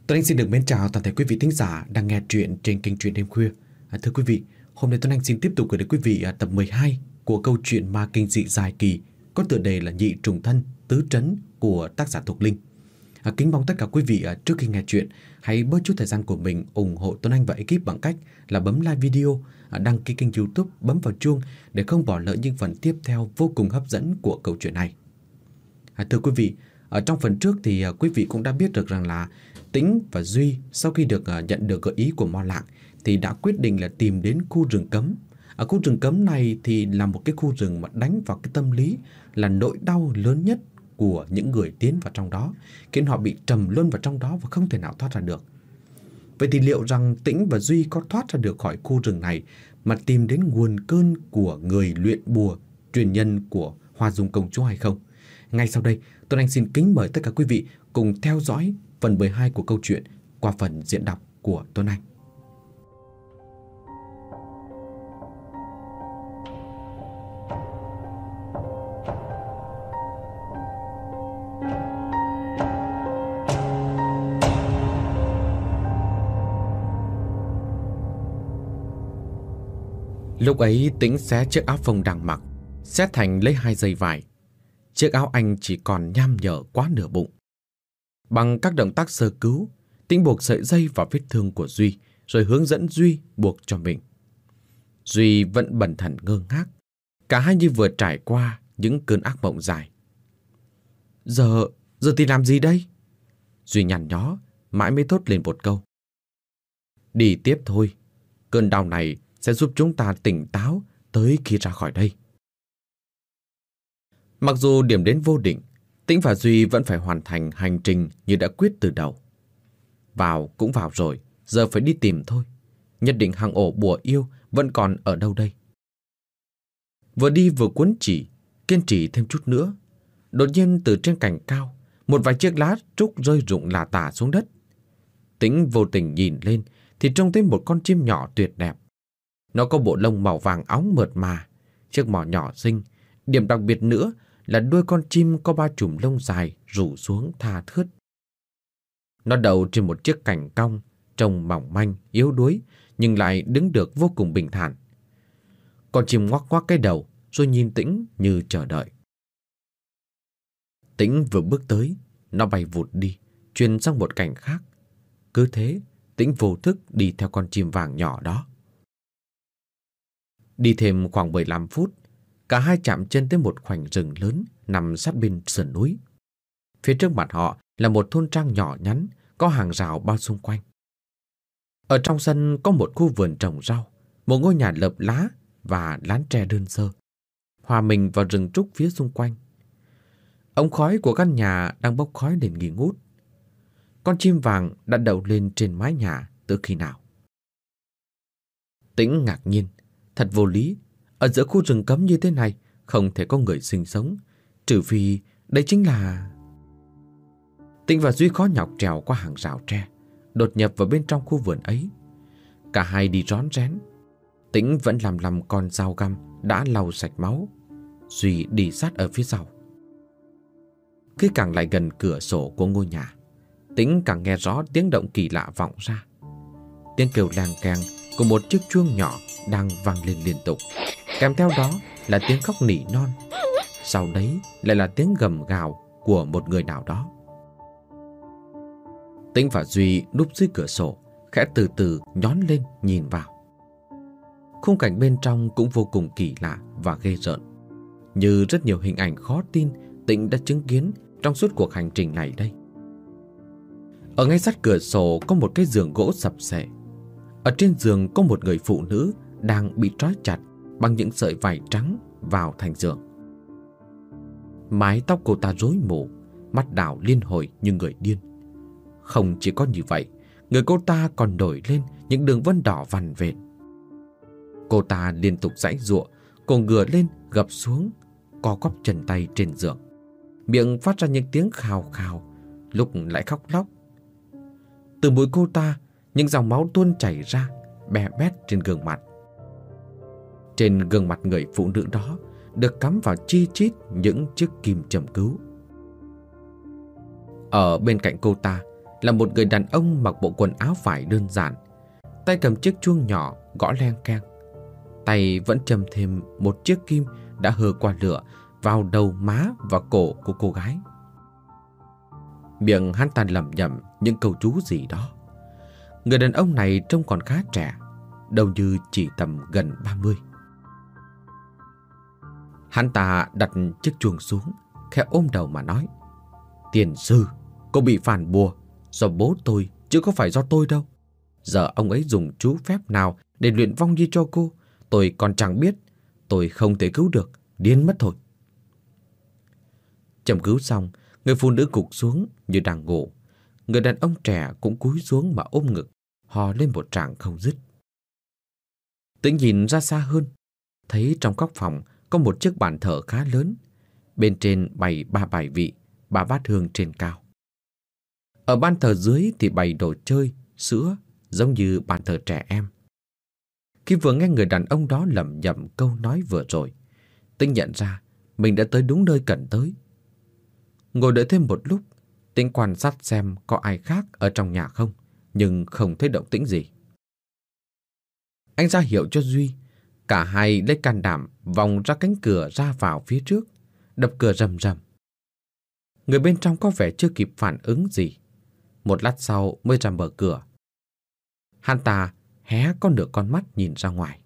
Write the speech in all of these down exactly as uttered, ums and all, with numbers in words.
Tuấn Anh xin được mến chào toàn thể quý vị thính giả đang nghe truyện trên kênh Truyện Đêm Khuya. À, thưa quý vị, hôm nay Tuấn Anh xin tiếp tục gửi đến quý vị à, tập mười hai của câu chuyện ma kinh dị dài kỳ có tựa đề là Nhị Trùng Thân Tứ Trấn của tác giả Thục Linh. À, kính mong tất cả quý vị à, trước khi nghe chuyện hãy bớt chút thời gian của mình ủng hộ Tuấn Anh và ekip bằng cách là bấm like video, à, đăng ký kênh YouTube, bấm vào chuông để không bỏ lỡ những phần tiếp theo vô cùng hấp dẫn của câu chuyện này. À, thưa quý vị, ở trong phần trước thì à, quý vị cũng đã biết được rằng là Tĩnh và Duy sau khi được uh, nhận được gợi ý của Mo Lạng thì đã quyết định là tìm đến khu rừng cấm. Ở khu rừng cấm này thì là một cái khu rừng mà đánh vào cái tâm lý là nỗi đau lớn nhất của những người tiến vào trong đó, khiến họ bị trầm luân vào trong đó và không thể nào thoát ra được. Vậy thì liệu rằng Tĩnh và Duy có thoát ra được khỏi khu rừng này mà tìm đến nguồn cơn của người luyện bùa, truyền nhân của Hoa Dung công chúa hay không? Ngay sau đây, Tuấn Anh xin kính mời tất cả quý vị cùng theo dõi phần mười hai của câu chuyện qua phần diễn đọc của Tuấn Anh. Lúc ấy Tĩnh xé chiếc áo phông đang mặc, xé thành lấy hai dây vải. Chiếc áo anh chỉ còn nham nhở quá nửa bụng. Bằng các động tác sơ cứu, Tĩnh buộc sợi dây vào vết thương của Duy, rồi hướng dẫn Duy buộc cho mình. Duy vẫn bần thần ngơ ngác, cả hai như vừa trải qua những cơn ác mộng dài. Giờ, giờ thì làm gì đây? Duy nhằn nhó, mãi mới thốt lên một câu. Đi tiếp thôi, cơn đau này sẽ giúp chúng ta tỉnh táo tới khi ra khỏi đây. Mặc dù điểm đến vô định, Tĩnh và Duy vẫn phải hoàn thành hành trình như đã quyết từ đầu. Vào cũng vào rồi, giờ phải đi tìm thôi. Nhất định hang ổ bùa yêu vẫn còn ở đâu đây. Vừa đi vừa cuốn chỉ, kiên trì thêm chút nữa. Đột nhiên từ trên cành cao, một vài chiếc lá trúc rơi rụng lả tả xuống đất. Tĩnh vô tình nhìn lên thì trông thấy một con chim nhỏ tuyệt đẹp. Nó có bộ lông màu vàng óng mượt mà, chiếc mỏ nhỏ xinh. Điểm đặc biệt nữa là đuôi con chim có ba chùm lông dài rủ xuống tha thướt. Nó đậu trên một chiếc cành cong, trông mỏng manh, yếu đuối, nhưng lại đứng được vô cùng bình thản. Con chim ngoắc ngoắc cái đầu, rồi nhìn Tĩnh như chờ đợi. Tĩnh vừa bước tới, nó bay vụt đi, chuyển sang một cành khác. Cứ thế, Tĩnh vô thức đi theo con chim vàng nhỏ đó. Đi thêm khoảng mười lăm phút, cả hai chạm chân tới một khoảnh rừng lớn nằm sát bên sườn núi. Phía trước mặt họ là một thôn trang nhỏ nhắn, có hàng rào bao xung quanh. Ở trong sân có một khu vườn trồng rau, một ngôi nhà lợp lá và lán tre đơn sơ, hòa mình vào rừng trúc phía xung quanh. Ống khói của căn nhà đang bốc khói lên nghi ngút. Con chim vàng đã đậu lên trên mái nhà từ khi nào? Tĩnh ngạc nhiên, thật vô lý. Ở giữa khu rừng cấm như thế này không thể có người sinh sống, trừ phi đây chính là... Tĩnh và Duy khó nhọc trèo qua hàng rào tre, đột nhập vào bên trong khu vườn ấy. Cả hai đi rón rén. Tĩnh vẫn làm lầm con dao găm đã lau sạch máu. Duy đi sát ở phía sau. Khi càng lại gần cửa sổ của ngôi nhà, Tĩnh càng nghe rõ tiếng động kỳ lạ vọng ra. Tiếng kêu leng keng của một chiếc chuông nhỏ đang vang lên liên tục. Kèm theo đó là tiếng khóc nỉ non. Sau đấy lại là tiếng gầm gào của một người nào đó. Tĩnh và Duy núp dưới cửa sổ, khẽ từ từ nhón lên nhìn vào. Khung cảnh bên trong cũng vô cùng kỳ lạ và ghê rợn, như rất nhiều hình ảnh khó tin Tĩnh đã chứng kiến trong suốt cuộc hành trình này đây. Ở ngay sát cửa sổ có một cái giường gỗ sập xệ. Ở trên giường có một người phụ nữ đang bị trói chặt bằng những sợi vải trắng vào thành giường. Mái tóc cô ta rối mù, mắt đảo liên hồi như người điên. Không chỉ có như vậy, người cô ta còn nổi lên những đường vân đỏ vằn vện. Cô ta liên tục giãy giụa, cổ ngửa lên gập xuống, co quắp chân tay trên giường, miệng phát ra những tiếng khào khào, lúc lại khóc lóc. Từ mũi cô ta, những dòng máu tuôn chảy ra, bè bét trên gương mặt. Trên gương mặt người phụ nữ đó được cắm vào chi chít những chiếc kim châm cứu. Ở bên cạnh cô ta là một người đàn ông mặc bộ quần áo vải đơn giản, tay cầm chiếc chuông nhỏ gõ leng keng. Tay vẫn châm thêm một chiếc kim đã hơ qua lửa vào đầu má và cổ của cô gái. Miệng hắn ta lẩm nhẩm những câu chú gì đó. Người đàn ông này trông còn khá trẻ, đâu như chỉ tầm gần ba mươi. Hắn ta đặt chiếc chuông xuống, khẽ ôm đầu mà nói: "Tiền sư, cô bị phản bùa do bố tôi chứ có phải do tôi đâu. Giờ ông ấy dùng chú phép nào để luyện vong nhi cho cô, tôi còn chẳng biết. Tôi không thể cứu được, điên mất thôi." Châm cứu xong, người phụ nữ gục xuống như đang ngủ. Người đàn ông trẻ cũng cúi xuống mà ôm ngực, hò lên một tràng không dứt. Tĩnh nhìn ra xa hơn, thấy trong góc phòng có một chiếc bàn thờ khá lớn. Bên trên bày ba bài vị, ba bát hương trên cao. Ở bàn thờ dưới thì bày đồ chơi, sữa, giống như bàn thờ trẻ em. Khi vừa nghe người đàn ông đó lẩm nhẩm câu nói vừa rồi, Tĩnh nhận ra mình đã tới đúng nơi cần tới. Ngồi đợi thêm một lúc, Tĩnh quan sát xem có ai khác ở trong nhà không, nhưng không thấy động tĩnh gì. Anh ra hiệu cho Duy. Cả hai lấy can đảm vòng ra cánh cửa ra vào phía trước, đập cửa rầm rầm. Người bên trong có vẻ chưa kịp phản ứng gì, một lát sau mới ra mở cửa. Hắn ta hé có nửa con mắt nhìn ra ngoài.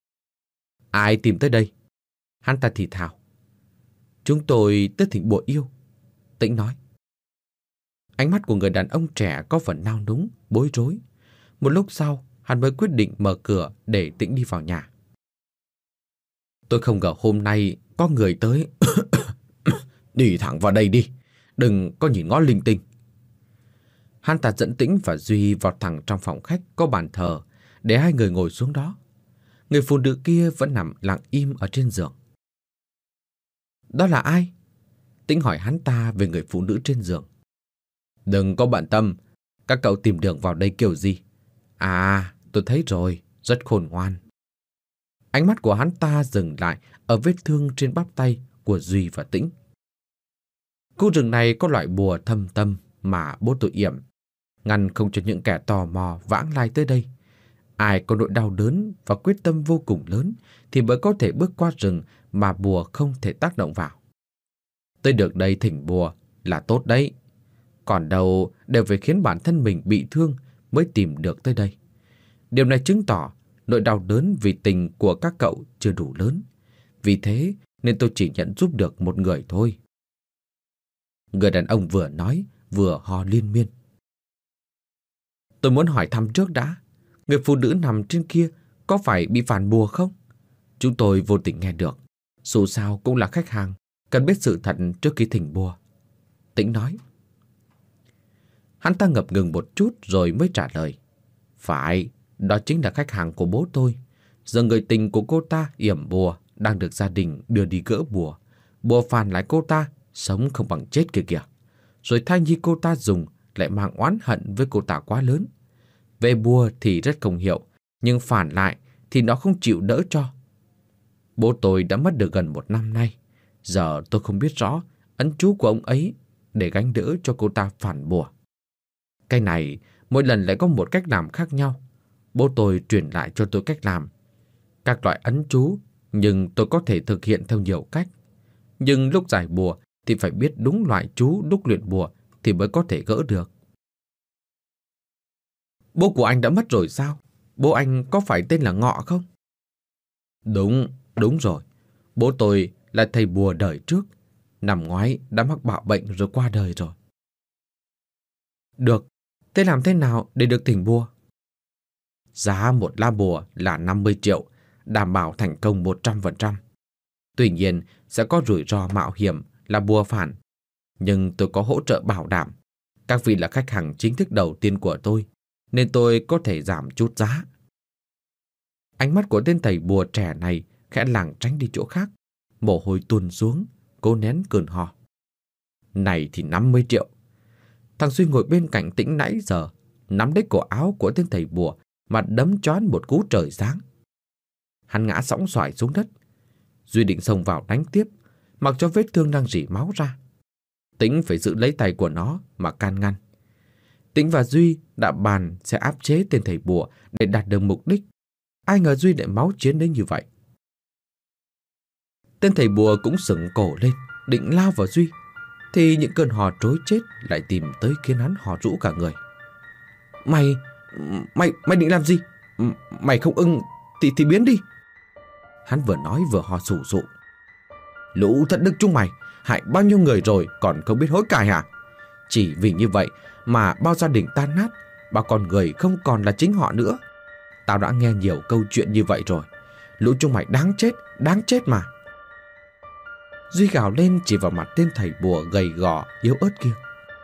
"Ai tìm tới đây?" Hắn ta thì thào. "Chúng tôi tới thỉnh bùa yêu," Tĩnh nói. Ánh mắt của người đàn ông trẻ có phần nao núng, bối rối. Một lúc sau, hắn mới quyết định mở cửa để Tĩnh đi vào nhà. "Tôi không ngờ hôm nay có người tới." "Đi thẳng vào đây đi, đừng có nhìn ngó linh tinh." Hắn ta dẫn Tĩnh và Duy vào thẳng trong phòng khách có bàn thờ, để hai người ngồi xuống đó. Người phụ nữ kia vẫn nằm lặng im ở trên giường. "Đó là ai?" Tĩnh hỏi hắn ta về người phụ nữ trên giường. "Đừng có bận tâm, các cậu tìm đường vào đây kiểu gì?" "À, tôi thấy rồi, rất khôn ngoan." Ánh mắt của hắn ta dừng lại ở vết thương trên bắp tay của Duy và Tĩnh. "Khu rừng này có loại bùa thâm tâm mà bố tôi yểm, ngăn không cho những kẻ tò mò vãng lai tới đây. Ai có nỗi đau đớn và quyết tâm vô cùng lớn thì mới có thể bước qua rừng mà bùa không thể tác động vào. Tới được đây thỉnh bùa là tốt đấy. Còn đâu đều phải khiến bản thân mình bị thương mới tìm được tới đây. Điều này chứng tỏ nỗi đau đớn vì tình của các cậu chưa đủ lớn. Vì thế nên tôi chỉ nhận giúp được một người thôi." Người đàn ông vừa nói vừa ho liên miên. "Tôi muốn hỏi thăm trước đã, người phụ nữ nằm trên kia có phải bị phản bùa không? Chúng tôi vô tình nghe được. Dù sao cũng là khách hàng, cần biết sự thật trước khi thỉnh bùa." Tĩnh nói. Hắn ta ngập ngừng một chút rồi mới trả lời. "Phải, đó chính là khách hàng của bố tôi. Giờ người tình của cô ta yểm bùa đang được gia đình đưa đi gỡ bùa. Bùa phản lại cô ta, sống không bằng chết kia kìa. Rồi thai nhi cô ta dùng lại mang oán hận với cô ta quá lớn. Về bùa thì rất công hiệu, nhưng phản lại thì nó không chịu đỡ cho. Bố tôi đã mất được gần một năm nay. Giờ tôi không biết rõ ấn chú của ông ấy để gánh đỡ cho cô ta phản bùa. Cái này mỗi lần lại có một cách làm khác nhau. Bố tôi truyền lại cho tôi cách làm các loại ấn chú, nhưng tôi có thể thực hiện theo nhiều cách. Nhưng lúc giải bùa thì phải biết đúng loại chú lúc luyện bùa thì mới có thể gỡ được." "Bố của anh đã mất rồi sao? Bố anh có phải tên là Ngọ không?" Đúng, đúng rồi. Bố tôi là thầy bùa đời trước. Năm ngoái đã mắc bạo bệnh rồi qua đời rồi." "Được, thế làm thế nào để được thỉnh bùa?" "Giá một lá bùa là năm mươi triệu, đảm bảo thành công một trăm phần trăm. Tuy nhiên sẽ có rủi ro mạo hiểm là bùa phản. Nhưng tôi có hỗ trợ bảo đảm. Các vị là khách hàng chính thức đầu tiên của tôi, nên tôi có thể giảm chút giá." Ánh mắt của tên thầy bùa trẻ này khẽ lảng tránh đi chỗ khác, mồ hôi tuôn xuống, cố nén cơn ho. "Này thì năm mươi triệu. Thằng Duy ngồi bên cạnh Tĩnh nãy giờ, nắm lấy cổ áo của tên thầy bùa mà đấm choán một cú trời giáng. Hắn ngã sõng xoài xuống đất. Duy định xông vào đánh tiếp, mặc cho vết thương đang rỉ máu ra. Tĩnh phải giữ lấy tay của nó mà can ngăn. Tĩnh và Duy đã bàn sẽ áp chế tên thầy bùa để đạt được mục đích. Ai ngờ Duy lại máu chiến đến như vậy. Tên thầy bùa cũng sững cổ lên, định lao vào Duy, thì những cơn hò trối chết lại tìm tới khiến hắn hò rũ cả người. Mày, mày, mày định làm gì? Mày không ưng thì, thì biến đi. Hắn vừa nói vừa hò sù sụ. Lũ thất đức chúng mày, hại bao nhiêu người rồi còn không biết hối cải hả? Chỉ vì như vậy mà bao gia đình tan nát, bao con người không còn là chính họ nữa. Tao đã nghe nhiều câu chuyện như vậy rồi. Lũ chúng mày đáng chết, đáng chết mà. Duy gào lên chỉ vào mặt tên thầy bùa gầy gò, yếu ớt kia.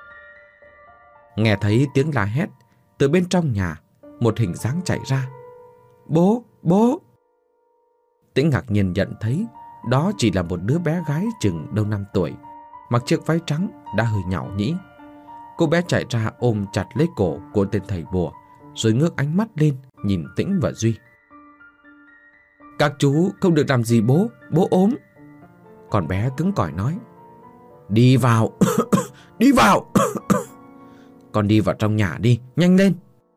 Nghe thấy tiếng la hét, từ bên trong nhà, một hình dáng chạy ra. Bố, bố! Tĩnh ngạc nhiên nhận thấy đó chỉ là một đứa bé gái chừng đâu năm tuổi, mặc chiếc váy trắng đã hơi nhão nhĩ. Cô bé chạy ra ôm chặt lấy cổ của tên thầy bùa, rồi ngước ánh mắt lên nhìn Tĩnh và Duy. Các chú không được làm gì bố, bố ốm. Con bé cứng cỏi nói. Đi vào, đi vào. Con đi vào trong nhà đi, nhanh lên.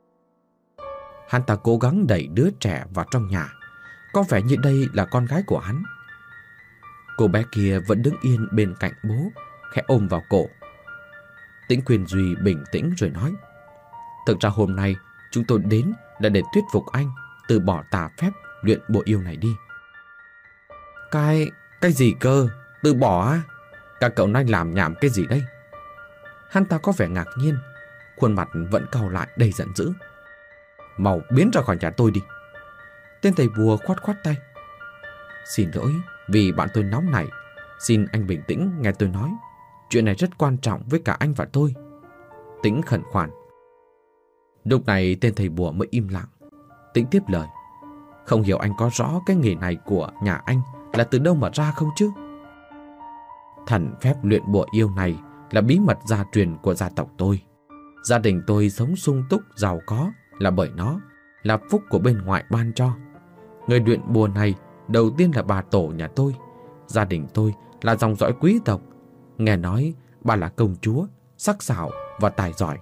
Hắn ta cố gắng đẩy đứa trẻ vào trong nhà, có vẻ như đây là con gái của hắn. Cô bé kia vẫn đứng yên bên cạnh bố, khẽ ôm vào cổ. Tĩnh khuyên Duy bình tĩnh rồi nói. Thực ra hôm nay chúng tôi đến là để thuyết phục anh từ bỏ tà phép luyện bộ yêu này đi. Cái... cái gì cơ? Từ bỏ á? Các cậu đang làm nhảm cái gì đây? Hắn ta có vẻ ngạc nhiên, khuôn mặt vẫn cau lại đầy giận dữ. Mau biến ra khỏi nhà tôi đi. Tên thầy bùa khoát khoát tay. Xin lỗi vì bạn tôi nóng nảy. Xin anh bình tĩnh nghe tôi nói. Chuyện này rất quan trọng với cả anh và tôi. Tĩnh khẩn khoản. Lúc này tên thầy bùa mới im lặng. Tĩnh tiếp lời. Không hiểu anh có rõ cái nghề này của nhà anh là từ đâu mà ra không chứ? Thần phép luyện bùa yêu này là bí mật gia truyền của gia tộc tôi. Gia đình tôi sống sung túc giàu có là bởi nó, là phúc của bên ngoài ban cho. Người luyện bùa này đầu tiên là bà tổ nhà tôi. Gia đình tôi là dòng dõi quý tộc. Nghe nói bà là công chúa, sắc sảo và tài giỏi.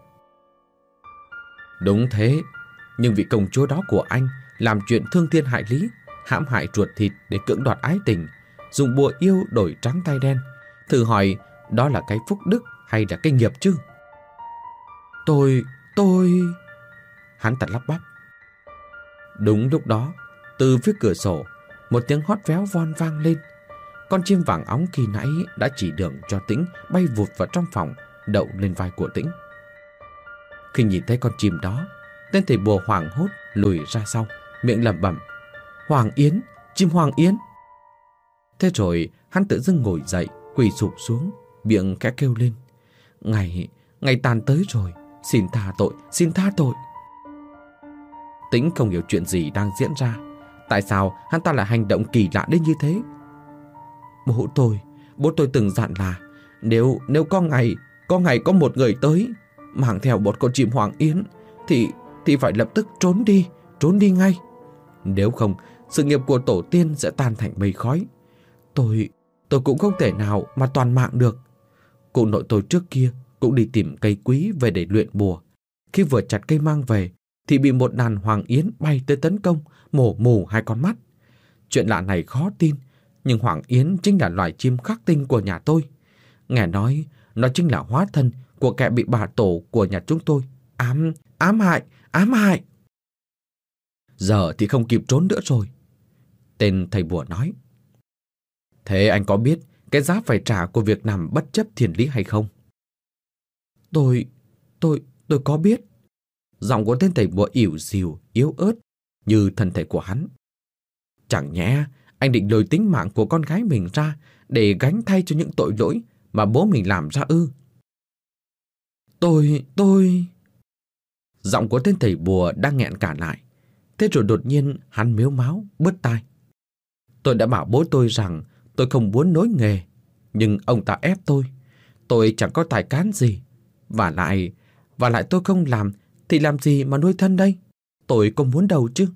Đúng thế, nhưng vị công chúa đó của anh làm chuyện thương thiên hại lý, hãm hại ruột thịt để cưỡng đoạt ái tình, dùng bùa yêu đổi trắng tay đen. Thử hỏi đó là cái phúc đức hay là cái nghiệp chứ? Tôi, tôi... Hắn ta lắp bắp. Đúng lúc đó, từ phía cửa sổ, một tiếng hót véo von vang lên. Con chim vàng óng khi nãy đã chỉ đường cho Tĩnh bay vụt vào trong phòng, đậu lên vai của Tĩnh. Khi nhìn thấy con chim đó, tên thầy bùa hoảng hốt lùi ra sau, miệng lẩm bẩm. Hoàng Yến, chim Hoàng Yến. Thế rồi hắn tự dưng ngồi dậy, quỳ sụp xuống, miệng khẽ kêu lên. Ngày, ngày tàn tới rồi, xin tha tội, xin tha tội. Tĩnh không hiểu chuyện gì đang diễn ra. Tại sao hắn ta lại hành động kỳ lạ đến như thế? Bố tôi, bố tôi từng dặn là nếu nếu có ngày, có ngày có một người tới mang theo một con chim Hoàng Yến thì thì phải lập tức trốn đi, trốn đi ngay. Nếu không, sự nghiệp của tổ tiên sẽ tan thành mây khói. Tôi, tôi cũng không thể nào mà toàn mạng được. Cụ nội tôi trước kia cũng đi tìm cây quý về để luyện bùa. Khi vừa chặt cây mang về thì bị một đàn Hoàng Yến bay tới tấn công, mổ mù hai con mắt. Chuyện lạ này khó tin, nhưng Hoàng Yến chính là loài chim khắc tinh của nhà tôi. Nghe nói nó chính là hóa thân của kẻ bị bà tổ của nhà chúng tôi ám, ám hại, ám hại. Giờ thì không kịp trốn nữa rồi. Tên thầy bùa nói. Thế anh có biết cái giá phải trả của việc nằm bất chấp thiên lý hay không? Tôi, tôi, tôi có biết. Giọng của tên thầy bùa ỉu xìu, yếu ớt như thân thể của hắn. Chẳng nhẽ anh định lôi tính mạng của con gái mình ra để gánh thay cho những tội lỗi mà bố mình làm ra ư? Tôi, tôi... Giọng của tên thầy bùa đang nghẹn cả lại. Thế rồi đột nhiên hắn mếu máo, bứt tai. Tôi đã bảo bố tôi rằng tôi không muốn nối nghề, nhưng ông ta ép tôi. Tôi chẳng có tài cán gì. Và lại, và lại tôi không làm thì làm gì mà nuôi thân đây? Tôi có muốn đâu chứ.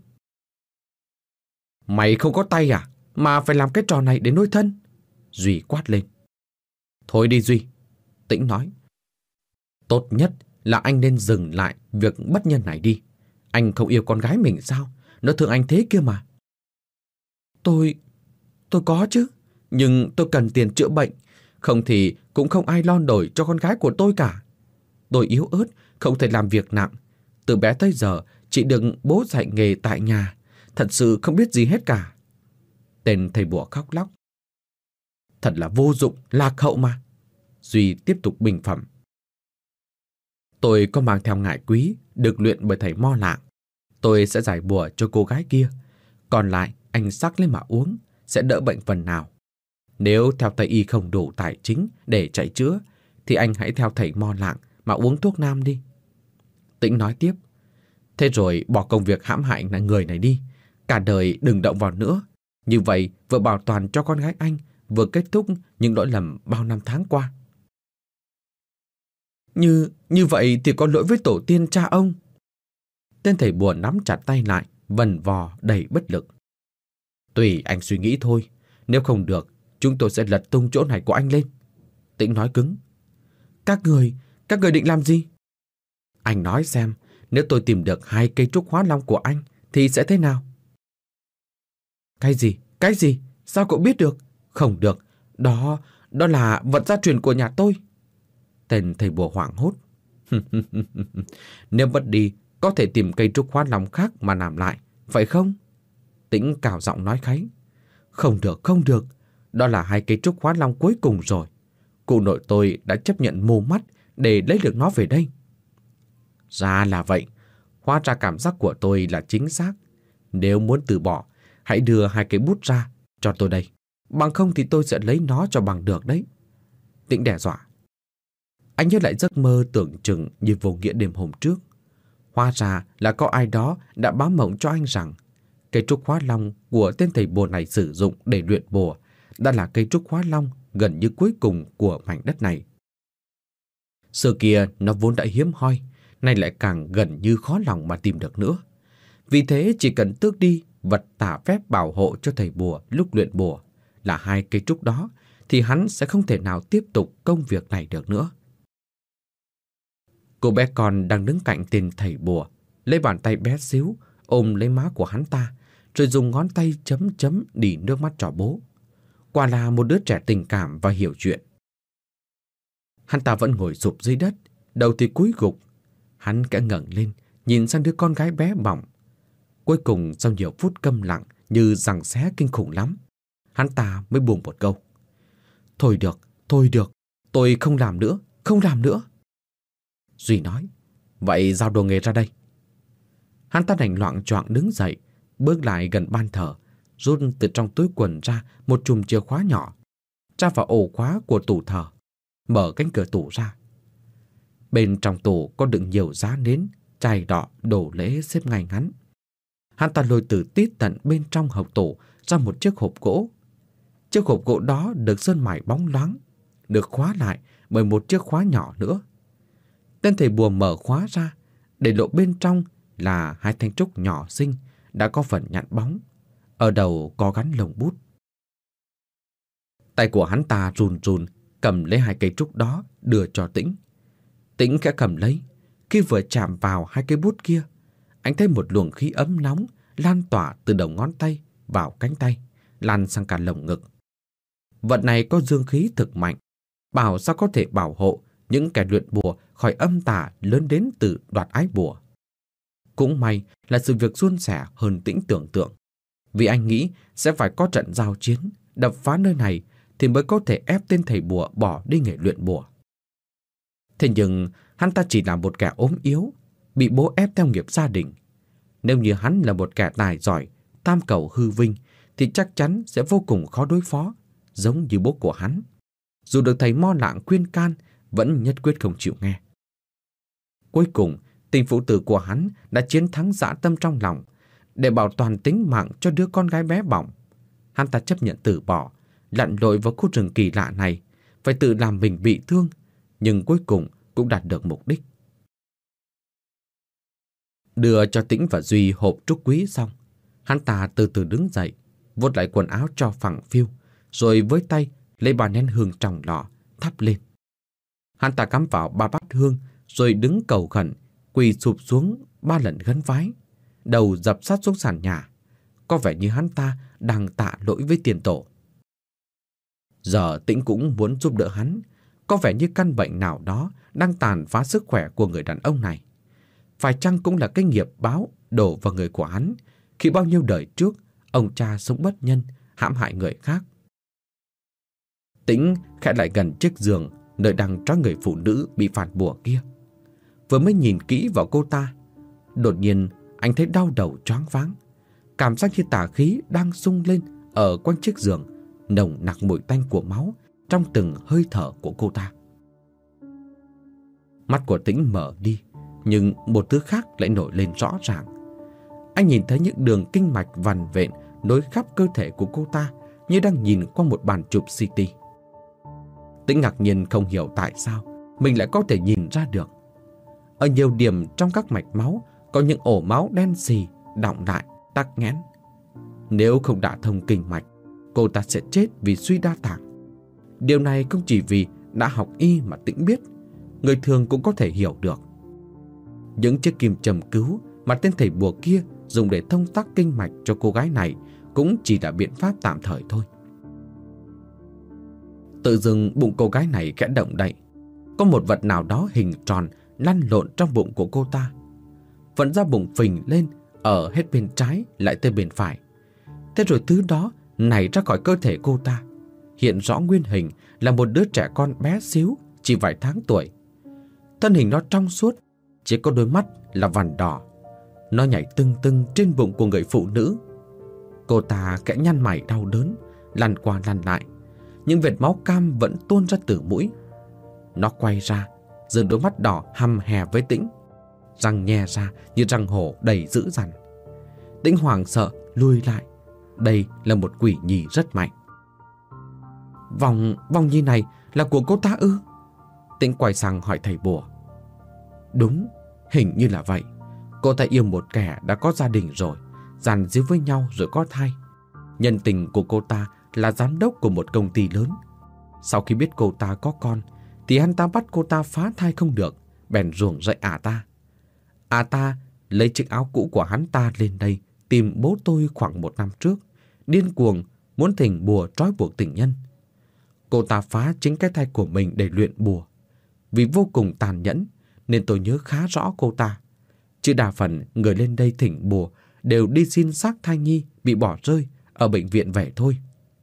Mày không có tay à? Mà phải làm cái trò này để nuôi thân? Duy quát lên. Thôi đi Duy. Tĩnh nói. Tốt nhất là anh nên dừng lại việc bất nhân này đi. Anh không yêu con gái mình sao? Nó thương anh thế kia mà. Tôi... tôi có chứ. Nhưng tôi cần tiền chữa bệnh. Không thì cũng không ai lo nổi cho con gái của tôi cả. Tôi yếu ớt, không thể làm việc nặng. Từ bé tới giờ chỉ được bố dạy nghề tại nhà. Thật sự không biết gì hết cả. Tên thầy bùa khóc lóc. Thật là vô dụng, lạc hậu mà. Duy tiếp tục bình phẩm. Tôi có mang theo ngải quý được luyện bởi thầy Mo Lạng. Tôi sẽ giải bùa cho cô gái kia. Còn lại anh sắc lên mà uống, sẽ đỡ bệnh phần nào. Nếu theo Tây y không đủ tài chính để chạy chữa, thì anh hãy theo thầy Mo Lạng mà uống thuốc nam đi. Tĩnh nói tiếp. Thế rồi bỏ công việc hãm hại người này đi. Cả đời đừng động vào nữa. Như vậy vừa bảo toàn cho con gái anh, vừa kết thúc những lỗi lầm bao năm tháng qua. Như, như vậy thì có lỗi với tổ tiên cha ông. Tên thầy bùa nắm chặt tay lại, vần vò đầy bất lực. Tùy anh suy nghĩ thôi. Nếu không được, chúng tôi sẽ lật tung chỗ này của anh lên. Tĩnh nói cứng. Các người, các người định làm gì? Anh nói xem, nếu tôi tìm được hai cây trúc hóa long của anh, thì sẽ thế nào? Cái gì? Cái gì? Sao cậu biết được? Không được. Đó, đó là vật gia truyền của nhà tôi. Tên thầy bùa hoảng hốt. Nếu mất đi, có thể tìm cây trúc hóa long khác mà làm lại, phải không? Tĩnh cào giọng nói kháy. Không được, không được. Đó là hai cây trúc hóa long cuối cùng rồi. Cụ nội tôi đã chấp nhận mù mắt để lấy được nó về đây. Ra là vậy. Hóa ra cảm giác của tôi là chính xác. Nếu muốn từ bỏ, hãy đưa hai cây bút ra cho tôi đây. Bằng không thì tôi sẽ lấy nó cho bằng được đấy. Tĩnh đe dọa. Anh nhớ lại giấc mơ tưởng chừng như vô nghĩa đêm hôm trước. Hóa ra là có ai đó đã báo mộng cho anh rằng cây trúc hóa long của tên thầy bùa này sử dụng để luyện bùa đã là cây trúc hóa long gần như cuối cùng của mảnh đất này. Xưa kia nó vốn đã hiếm hoi, nay lại càng gần như khó lòng mà tìm được nữa. Vì thế chỉ cần tước đi vật tả phép bảo hộ cho thầy bùa lúc luyện bùa là hai cây trúc đó, thì hắn sẽ không thể nào tiếp tục công việc này được nữa. Cô bé con đang đứng cạnh tên thầy bùa, lấy bàn tay bé xíu ôm lấy má của hắn ta, rồi dùng ngón tay chấm chấm đỉ nước mắt cho bố. Quả là một đứa trẻ tình cảm và hiểu chuyện. Hắn ta vẫn ngồi sụp dưới đất, đầu thì cúi gục. Hắn kẽ ngẩng lên, nhìn sang đứa con gái bé bỏng. Cuối cùng sau nhiều phút câm lặng như giằng xé kinh khủng lắm, hắn ta mới buông một câu. Thôi được, thôi được, tôi không làm nữa, không làm nữa. Duy nói, vậy giao đồ nghề ra đây. Hắn ta đành loạng choạng đứng dậy, bước lại gần ban thờ, rút từ trong túi quần ra một chùm chìa khóa nhỏ, tra vào ổ khóa của tủ thờ, mở cánh cửa tủ ra. Bên trong tủ có đựng nhiều giá nến, chai đỏ, đồ lễ xếp ngay ngắn. Hắn ta lôi từ tít tận bên trong hộc tủ ra một chiếc hộp gỗ. Chiếc hộp gỗ đó được sơn mài bóng loáng, được khóa lại bởi một chiếc khóa nhỏ nữa. Tên thầy bùa mở khóa ra, để lộ bên trong là hai thanh trúc nhỏ xinh đã có phần nhẵn bóng, ở đầu có gắn lồng bút. Tay của hắn ta run run cầm lấy hai cây trúc đó đưa cho Tĩnh. Tĩnh khẽ cầm lấy. Khi vừa chạm vào hai cây bút kia, anh thấy một luồng khí ấm nóng lan tỏa từ đầu ngón tay vào cánh tay, lan sang cả lồng ngực. Vật này có dương khí thực mạnh, bảo sao có thể bảo hộ những kẻ luyện bùa khỏi âm tà lớn đến từ đoạt ái bùa. Cũng may là sự việc suôn sẻ hơn Tĩnh tưởng tượng, vì anh nghĩ sẽ phải có trận giao chiến, đập phá nơi này thì mới có thể ép tên thầy bùa bỏ đi nghề luyện bùa. Thế nhưng hắn ta chỉ là một kẻ ốm yếu, bị bố ép theo nghiệp gia đình. Nếu như hắn là một kẻ tài giỏi, tam cầu hư vinh, thì chắc chắn sẽ vô cùng khó đối phó, giống như bố của hắn. Dù được thầy Mo Lạng khuyên can, vẫn nhất quyết không chịu nghe. Cuối cùng, tình phụ tử của hắn đã chiến thắng dã tâm trong lòng. Để bảo toàn tính mạng cho đứa con gái bé bỏng, hắn ta chấp nhận từ bỏ, lặn lội vào khu rừng kỳ lạ này, phải tự làm mình bị thương, nhưng cuối cùng cũng đạt được mục đích. Đưa cho Tĩnh và Duy hộp trúc quý xong, hắn ta từ từ đứng dậy, vuốt lại quần áo cho phẳng phiu, rồi với tay lấy ba nén hương trong lọ thắp lên. Hắn ta cắm vào ba bát hương, rồi đứng cầu khẩn, quỳ sụp xuống ba lần khấn vái, đầu dập sát xuống sàn nhà. Có vẻ như hắn ta đang tạ lỗi với tiền tổ. Giờ Tĩnh cũng muốn giúp đỡ hắn. Có vẻ như căn bệnh nào đó đang tàn phá sức khỏe của người đàn ông này. Phải chăng cũng là cái nghiệp báo đổ vào người của hắn khi bao nhiêu đời trước ông cha sống bất nhân, hãm hại người khác. Tĩnh khẽ lại gần chiếc giường nơi đang trói người phụ nữ bị phản bùa kia. Vừa mới nhìn kỹ vào cô ta, đột nhiên anh thấy đau đầu choáng váng. Cảm giác như tà khí đang sung lên ở quanh chiếc giường, nồng nặc mùi tanh của máu trong từng hơi thở của cô ta. Mắt của Tĩnh mở đi, nhưng một thứ khác lại nổi lên rõ ràng. Anh nhìn thấy những đường kinh mạch vằn vện nối khắp cơ thể của cô ta, như đang nhìn qua một bàn chụp xê tê. Tĩnh ngạc nhiên không hiểu tại sao mình lại có thể nhìn ra được. Ở nhiều điểm trong các mạch máu có những ổ máu đen xì, đọng lại, tắc nghẽn. Nếu không đả thông kinh mạch, cô ta sẽ chết vì suy đa tạng. Điều này không chỉ vì đã học y mà Tĩnh biết, người thường cũng có thể hiểu được. Những chiếc kim châm cứu mà tên thầy bùa kia dùng để thông tắc kinh mạch cho cô gái này cũng chỉ là biện pháp tạm thời thôi. Tự dưng bụng cô gái này khẽ động đậy. Có một vật nào đó hình tròn lăn lộn trong bụng của cô ta. Phần da bụng phình lên ở hết bên trái lại tới bên phải. Thế rồi thứ đó nảy ra khỏi cơ thể cô ta, hiện rõ nguyên hình là một đứa trẻ con bé xíu, chỉ vài tháng tuổi. Thân hình nó trong suốt, chỉ có đôi mắt là vằn đỏ. Nó nhảy tưng tưng trên bụng của người phụ nữ. Cô ta khẽ nhăn mày đau đớn, lăn qua lăn lại. Những vệt máu cam vẫn tuôn ra từ mũi. Nó quay ra, giương đôi mắt đỏ hăm hè với Tĩnh, răng nhe ra như răng hổ đầy dữ dằn. Tĩnh hoảng sợ lùi lại. Đây là một quỷ nhì rất mạnh. Vòng vòng nhi này là của cô ta ư? Tĩnh quay sang hỏi thầy bùa. Đúng, hình như là vậy. Cô ta yêu một kẻ đã có gia đình rồi, dàn díu với nhau rồi có thai. Nhân tình của cô ta là giám đốc của một công ty lớn. Sau khi biết cô ta có con thì hắn ta bắt cô ta phá thai không được, bèn ruồng rẫy ả ta. Ả ta lấy chiếc áo cũ của hắn ta lên đây tìm bố tôi khoảng một năm trước, điên cuồng muốn thỉnh bùa trói buộc tình nhân. Cô ta phá chính cái thai của mình để luyện bùa. Vì vô cùng tàn nhẫn nên tôi nhớ khá rõ cô ta. Chứ đa phần người lên đây thỉnh bùa đều đi xin xác thai nhi bị bỏ rơi ở bệnh viện về thôi.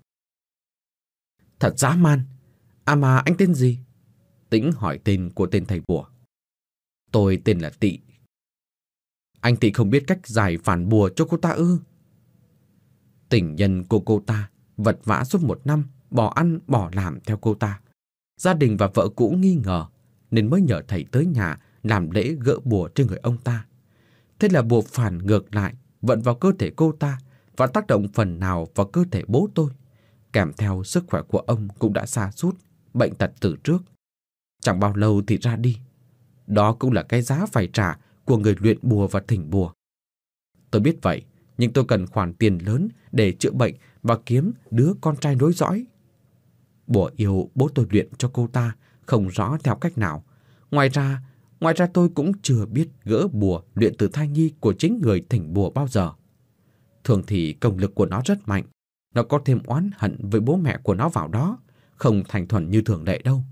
Thật dã man. À mà anh tên gì? Tĩnh hỏi tên của tên thầy bùa. Tôi tên là Tị. Anh Tị không biết cách giải phản bùa cho cô ta ư? Tình nhân của cô ta vật vã suốt một năm, bỏ ăn bỏ làm theo cô ta. Gia đình và vợ cũ nghi ngờ nên mới nhờ thầy tới nhà làm lễ gỡ bùa trên người ông ta. Thế là bùa phản ngược lại vận vào cơ thể cô ta và tác động phần nào vào cơ thể bố tôi. Kèm theo sức khỏe của ông cũng đã sa sút, bệnh tật từ trước. Chẳng bao lâu thì ra đi. Đó cũng là cái giá phải trả của người luyện bùa và thỉnh bùa. Tôi biết vậy, nhưng tôi cần khoản tiền lớn để chữa bệnh và kiếm đứa con trai nối dõi. Bùa yêu bố tôi luyện cho cô ta không rõ theo cách nào. Ngoài ra, ngoài ra tôi cũng chưa biết gỡ bùa luyện từ thai nhi của chính người thỉnh bùa bao giờ. Thường thì công lực của nó rất mạnh. Nó có thêm oán hận với bố mẹ của nó vào đó, không thành thuần như thường lệ đâu.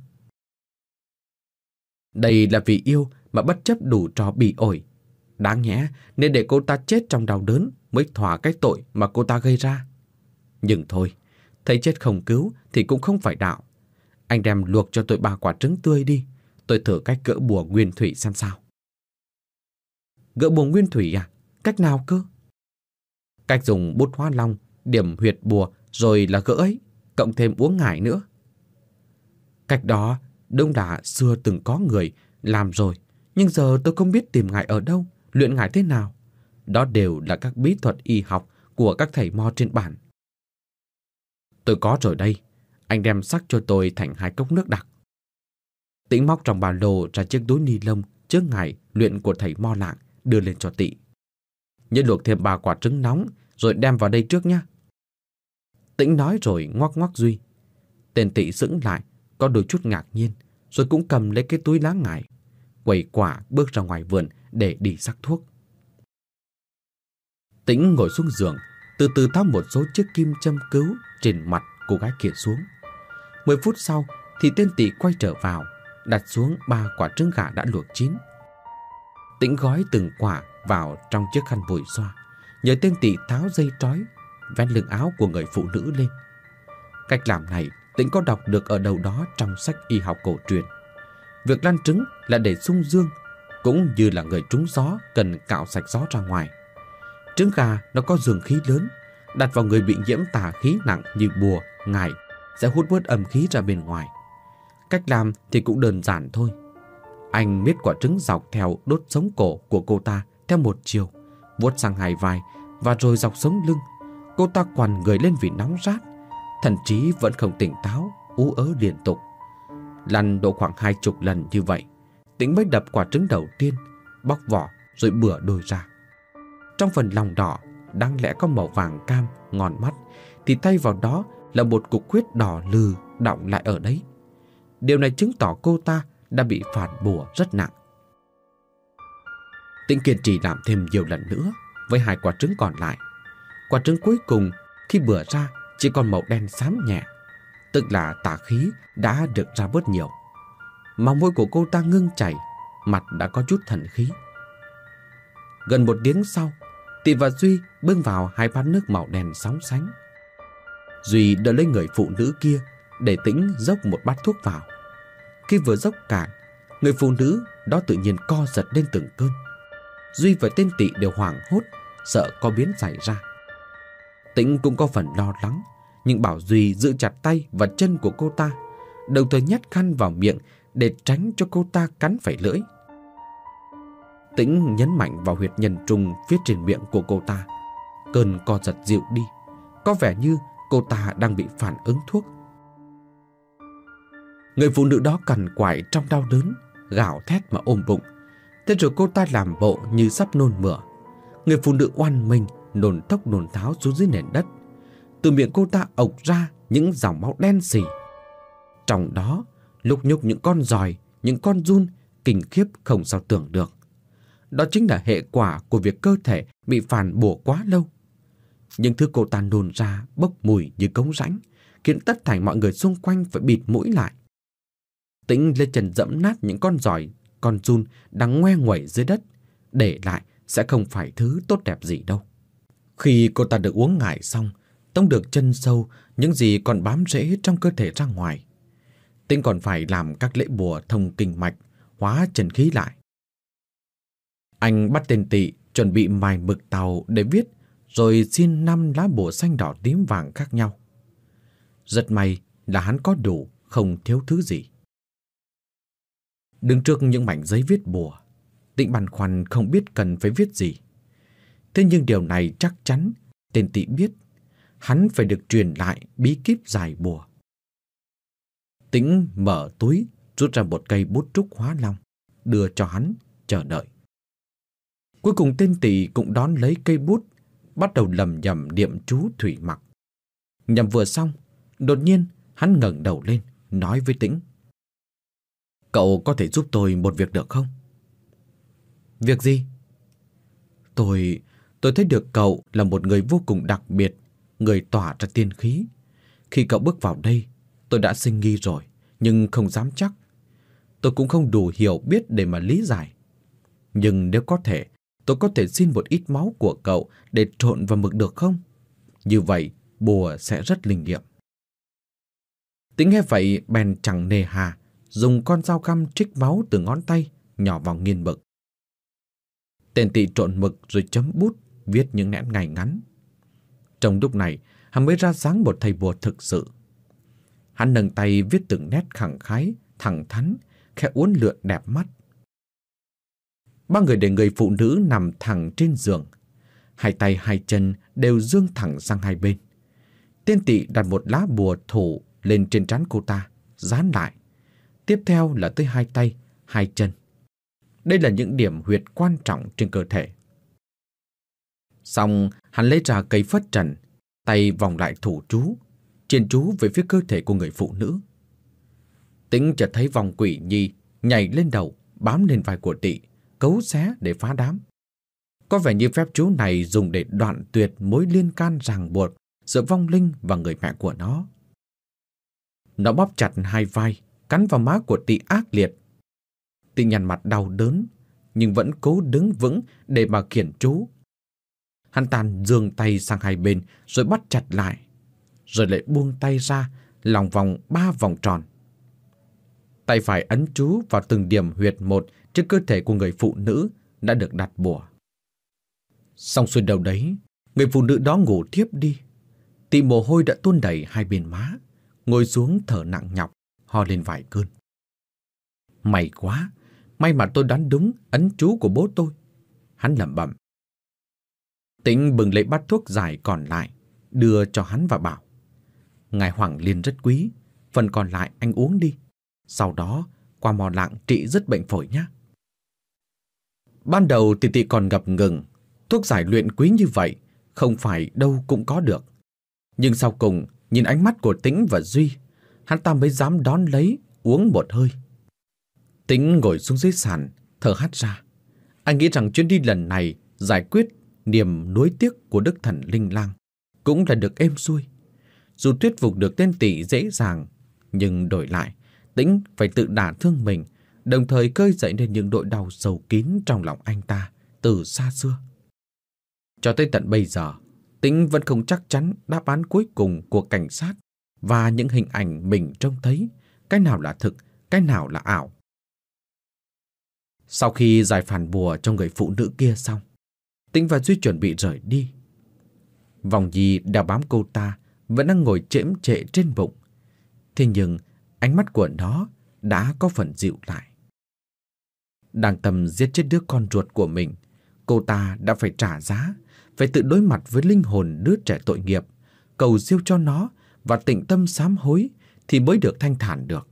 Đây là vì yêu mà bất chấp đủ trò bỉ ổi. Đáng nhẽ nên để cô ta chết trong đau đớn mới thỏa cái tội mà cô ta gây ra. Nhưng thôi, thấy chết không cứu thì cũng không phải đạo. Anh đem luộc cho tôi ba quả trứng tươi đi. Tôi thử cách gỡ bùa nguyên thủy xem sao. Gỡ bùa nguyên thủy à? Cách nào cơ? Cách dùng bút hoa long điểm huyệt bùa rồi là gỡ ấy, cộng thêm uống ngải nữa. Cách đó đúng là xưa từng có người làm rồi, nhưng giờ tôi không biết tìm ngải ở đâu, luyện ngải thế nào. Đó đều là các bí thuật y học của các thầy mo trên bản. Tôi có rồi đây, anh đem sắc cho tôi thành hai cốc nước đặc. Tĩnh móc trong ba lô ra chiếc túi ni lông chứa ngải luyện của thầy mo lạng đưa lên cho Tị. Nhớ luộc thêm ba quả trứng nóng rồi đem vào đây trước nhé. Tĩnh nói rồi ngoắc ngoắc Duy. Tên Tị sững lại, có đôi chút ngạc nhiên, rồi cũng cầm lấy cái túi lá ngải. quẩy quả bước ra ngoài vườn để đi sắc thuốc. Tĩnh ngồi xuống giường, từ từ tháo một số chiếc kim châm cứu trên mặt cô gái kia xuống. Mười phút sau thì tên tỵ quay trở vào, đặt xuống ba quả trứng gà đã luộc chín. Tĩnh gói từng quả vào trong chiếc khăn vội xoa, nhờ tên tỵ tháo dây trói vén lưng áo của người phụ nữ lên. Cách làm này Tĩnh có đọc được ở đâu đó trong sách y học cổ truyền. Việc lăn trứng là để xung dương, cũng như là người trúng gió cần cạo sạch gió ra ngoài. Trứng gà nó có dương khí lớn, đặt vào người bị nhiễm tà khí nặng như bùa, ngải sẽ hút bớt âm khí ra bên ngoài. Cách làm thì cũng đơn giản thôi. Anh miết quả trứng dọc theo đốt sống cổ của cô ta theo một chiều, vuốt sang hai vai và rồi dọc sống lưng. Cô ta quằn người lên vì nóng rát, thần trí vẫn không tỉnh táo, ú ớ liên tục. Lăn độ khoảng hai chục lần như vậy, Tĩnh mới đập quả trứng đầu tiên, bóc vỏ rồi bửa đôi ra. Trong phần lòng đỏ đáng lẽ có màu vàng cam ngon mắt, thì thay vào đó là một cục huyết đỏ lừ đọng lại ở đấy. Điều này chứng tỏ cô ta đã bị phản bùa rất nặng. Tĩnh kiên trì làm thêm nhiều lần nữa với hai quả trứng còn lại. Quả trứng cuối cùng khi bửa ra chỉ còn màu đen xám nhẹ, tức là tà khí đã được ra bớt nhiều. Máu mũi của cô ta ngưng chảy, mặt đã có chút thần khí. Gần một tiếng sau, Tỵ và Duy bưng vào hai bát nước màu đen sóng sánh. Duy đỡ lấy người phụ nữ kia để Tĩnh dốc một bát thuốc vào. Khi vừa dốc cạn, người phụ nữ đó tự nhiên co giật lên từng cơn. Duy và tên Tỵ đều hoảng hốt, sợ có biến xảy ra. Tĩnh cũng có phần lo lắng, nhưng bảo Duy giữ chặt tay và chân của cô ta, đồng thời nhét khăn vào miệng để tránh cho cô ta cắn phải lưỡi. Tĩnh nhấn mạnh vào huyệt nhân trung phía trên miệng của cô ta. Cơn co giật dịu đi, có vẻ như cô ta đang bị phản ứng thuốc. Người phụ nữ đó cằn quại trong đau đớn, gào thét mà ôm bụng. Thế rồi cô ta làm bộ như sắp nôn mửa. Người phụ nữ oằn mình nôn thốc nôn tháo xuống dưới nền đất. Từ miệng cô ta ộc ra những dòng máu đen sì. Trong đó lúc nhúc những con giòi, những con giun kinh khiếp không sao tưởng được. Đó chính là hệ quả của việc cơ thể bị phản bổ quá lâu. Nhưng thứ cô ta nôn ra bốc mùi như cống rãnh, khiến tất thảy mọi người xung quanh phải bịt mũi lại. Tĩnh lấy chân dẫm nát những con giòi, con giun đang ngoe nguẩy dưới đất, để lại sẽ không phải thứ tốt đẹp gì đâu. Khi cô ta được uống ngải xong, tống được chân sâu những gì còn bám rễ trong cơ thể ra ngoài. Tĩnh còn phải làm các lễ bùa thông kinh mạch, hóa chân khí lại. Anh bắt tên Tỵ chuẩn bị mài mực tàu để viết, rồi xin năm lá bùa xanh đỏ tím vàng khác nhau. Rất may là hắn có đủ, không thiếu thứ gì. Đứng trước những mảnh giấy viết bùa, Tĩnh băn khoăn không biết cần phải viết gì. Thế nhưng điều này chắc chắn tên Tỵ biết, hắn phải được truyền lại bí kíp giải bùa. Tĩnh mở túi, rút ra một cây bút trúc hóa long, đưa cho hắn, chờ đợi. Cuối cùng tên Tỵ cũng đón lấy cây bút, bắt đầu lầm nhầm niệm chú thủy mặc. Nhầm vừa xong, đột nhiên hắn ngẩng đầu lên, nói với Tĩnh: "Cậu có thể giúp tôi một việc được không?" "Việc gì?" Tôi, tôi thấy được cậu là một người vô cùng đặc biệt, người tỏa ra tiên khí. Khi cậu bước vào đây, tôi đã sinh nghi rồi, nhưng không dám chắc. Tôi cũng không đủ hiểu biết để mà lý giải. Nhưng nếu có thể, tôi có thể xin một ít máu của cậu để trộn vào mực được không? Như vậy, bùa sẽ rất linh nghiệm. Tĩnh nghe vậy bèn chẳng nề hà, dùng con dao găm trích máu từ ngón tay, nhỏ vào nghiền mực. Tên Tỵ trộn mực rồi chấm bút, viết những nét ngay ngắn. Trong lúc này, hắn mới ra dáng một thầy bùa thực sự. Hắn nâng tay viết từng nét khẳng khái, thẳng thắn, khẽ uốn lượn đẹp mắt. Ba người để người phụ nữ nằm thẳng trên giường, hai tay hai chân đều dương thẳng sang hai bên. Tên Tỵ đặt một lá bùa thủ lên trên trán cô ta, dán lại. Tiếp theo là tới hai tay, hai chân. Đây là những điểm huyệt quan trọng trên cơ thể. Xong, hắn lấy ra cây phất trần, tay vòng lại thủ chú, chiên chú về phía cơ thể của người phụ nữ. Tĩnh chợt thấy vòng quỷ nhi nhảy lên đầu, bám lên vai của Tị, cấu xé để phá đám. Có vẻ như phép chú này dùng để đoạn tuyệt mối liên can ràng buộc giữa vong linh và người mẹ của nó. Nó bóp chặt hai vai, cắn vào má của Tị ác liệt. Tị nhăn mặt đau đớn, nhưng vẫn cố đứng vững để mà khiển chú. Hắn ta giương tay sang hai bên rồi bắt chặt lại, rồi lại buông tay ra, lòng vòng ba vòng tròn. Tay phải ấn chú vào từng điểm huyệt một trên cơ thể của người phụ nữ đã được đặt bùa. Xong xuôi đầu đấy, người phụ nữ đó ngủ thiếp đi. Tị mồ hôi đã tuôn đầy hai bên má, ngồi xuống thở nặng nhọc, ho lên vài cơn. May quá, may mà tôi đoán đúng ấn chú của bố tôi, hắn lẩm bẩm. Tĩnh bừng lấy bát thuốc giải còn lại, đưa cho hắn và bảo: Ngài Hoàng Liên rất quý, phần còn lại anh uống đi. Sau đó qua mò lạng trị dứt bệnh phổi nhé. Ban đầu thì Tị còn ngập ngừng, thuốc giải luyện quý như vậy không phải đâu cũng có được. Nhưng sau cùng nhìn ánh mắt của Tĩnh và Duy, hắn ta mới dám đón lấy uống một hơi. Tĩnh ngồi xuống dưới sàn, thở hắt ra. Anh nghĩ rằng chuyến đi lần này giải quyết niềm nuối tiếc của Đức Thần Linh Lang cũng là được êm xuôi. Dù thuyết phục được tên Tị dễ dàng, nhưng đổi lại Tĩnh phải tự đả thương mình, đồng thời khơi dậy nên những nỗi đau sâu kín trong lòng anh ta từ xa xưa. Cho tới tận bây giờ, Tĩnh vẫn không chắc chắn đáp án cuối cùng của cảnh sát và những hình ảnh mình trông thấy, cái nào là thực, cái nào là ảo. Sau khi giải phản bùa cho người phụ nữ kia xong, Tĩnh và Duy chuẩn bị rời đi. Vòng Nhi đeo bám cô ta vẫn đang ngồi chễm chệ trên bụng. Thế nhưng ánh mắt của nó đã có phần dịu lại. Đang tâm giết chết đứa con ruột của mình, cô ta đã phải trả giá, phải tự đối mặt với linh hồn đứa trẻ tội nghiệp, cầu siêu cho nó và tĩnh tâm sám hối thì mới được thanh thản được.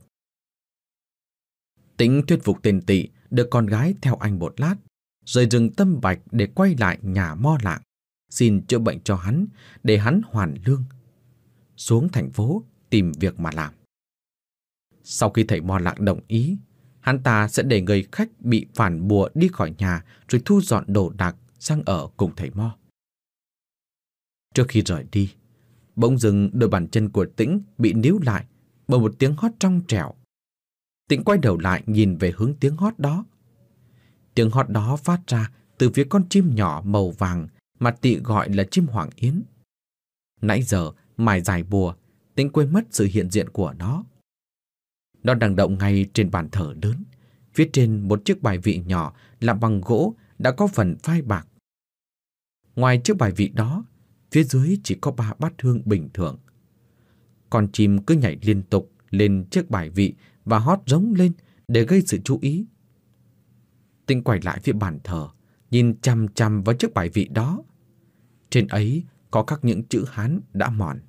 Tĩnh thuyết phục tên Tị đưa con gái theo anh một lát, rời rừng Tâm Bạch để quay lại nhà Mo Lạng, xin chữa bệnh cho hắn để hắn hoàn lương, xuống thành phố tìm việc mà làm. Sau khi thầy Mo Lạng đồng ý, hắn ta sẽ để người khách bị phản bùa đi khỏi nhà rồi thu dọn đồ đạc sang ở cùng thầy Mo. Trước khi rời đi, bỗng dưng đôi bàn chân của Tĩnh bị níu lại bởi một tiếng hót trong trẻo. Tĩnh quay đầu lại nhìn về hướng tiếng hót đó. Tiếng hót đó phát ra từ phía con chim nhỏ màu vàng mà Tị gọi là chim Hoàng Yến. Nãy giờ mài giải bùa, Tĩnh quên mất sự hiện diện của nó. Nó đang đậu ngay trên bàn thờ lớn, phía trên một chiếc bài vị nhỏ làm bằng gỗ đã có phần phai bạc. Ngoài chiếc bài vị đó, phía dưới chỉ có ba bát hương bình thường. Con chim cứ nhảy liên tục lên chiếc bài vị và hót rống lên để gây sự chú ý. Tĩnh quay lại phía bàn thờ, nhìn chằm chằm vào chiếc bài vị đó. Trên ấy có khắc những chữ Hán đã mòn.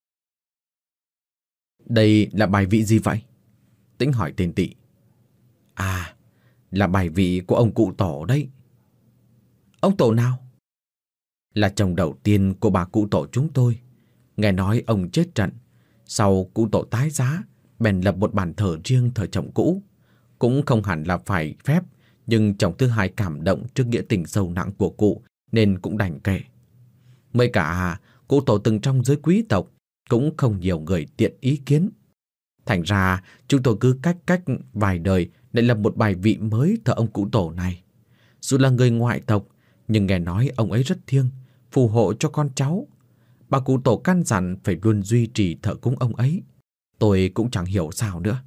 Đây là bài vị gì vậy? Tĩnh hỏi tên Tị. À, là bài vị của ông cụ tổ đấy. Ông tổ nào? Là chồng đầu tiên của bà cụ tổ chúng tôi. Nghe nói ông chết trận, sau cụ tổ tái giá, bèn lập một bàn thờ riêng thờ chồng cũ. Cũng không hẳn là phải phép, nhưng chồng thứ hai cảm động trước nghĩa tình sâu nặng của cụ nên cũng đành kệ. Mới cả cụ tổ từng trong giới quý tộc, cũng không nhiều người tiện ý kiến. Thành ra chúng tôi cứ cách cách vài đời để lập một bài vị mới thờ ông cụ tổ này. Dù là người ngoại tộc, nhưng nghe nói ông ấy rất thiêng, phù hộ cho con cháu. Bà cụ tổ căn dặn phải luôn duy trì thờ cúng ông ấy. Tôi cũng chẳng hiểu sao nữa.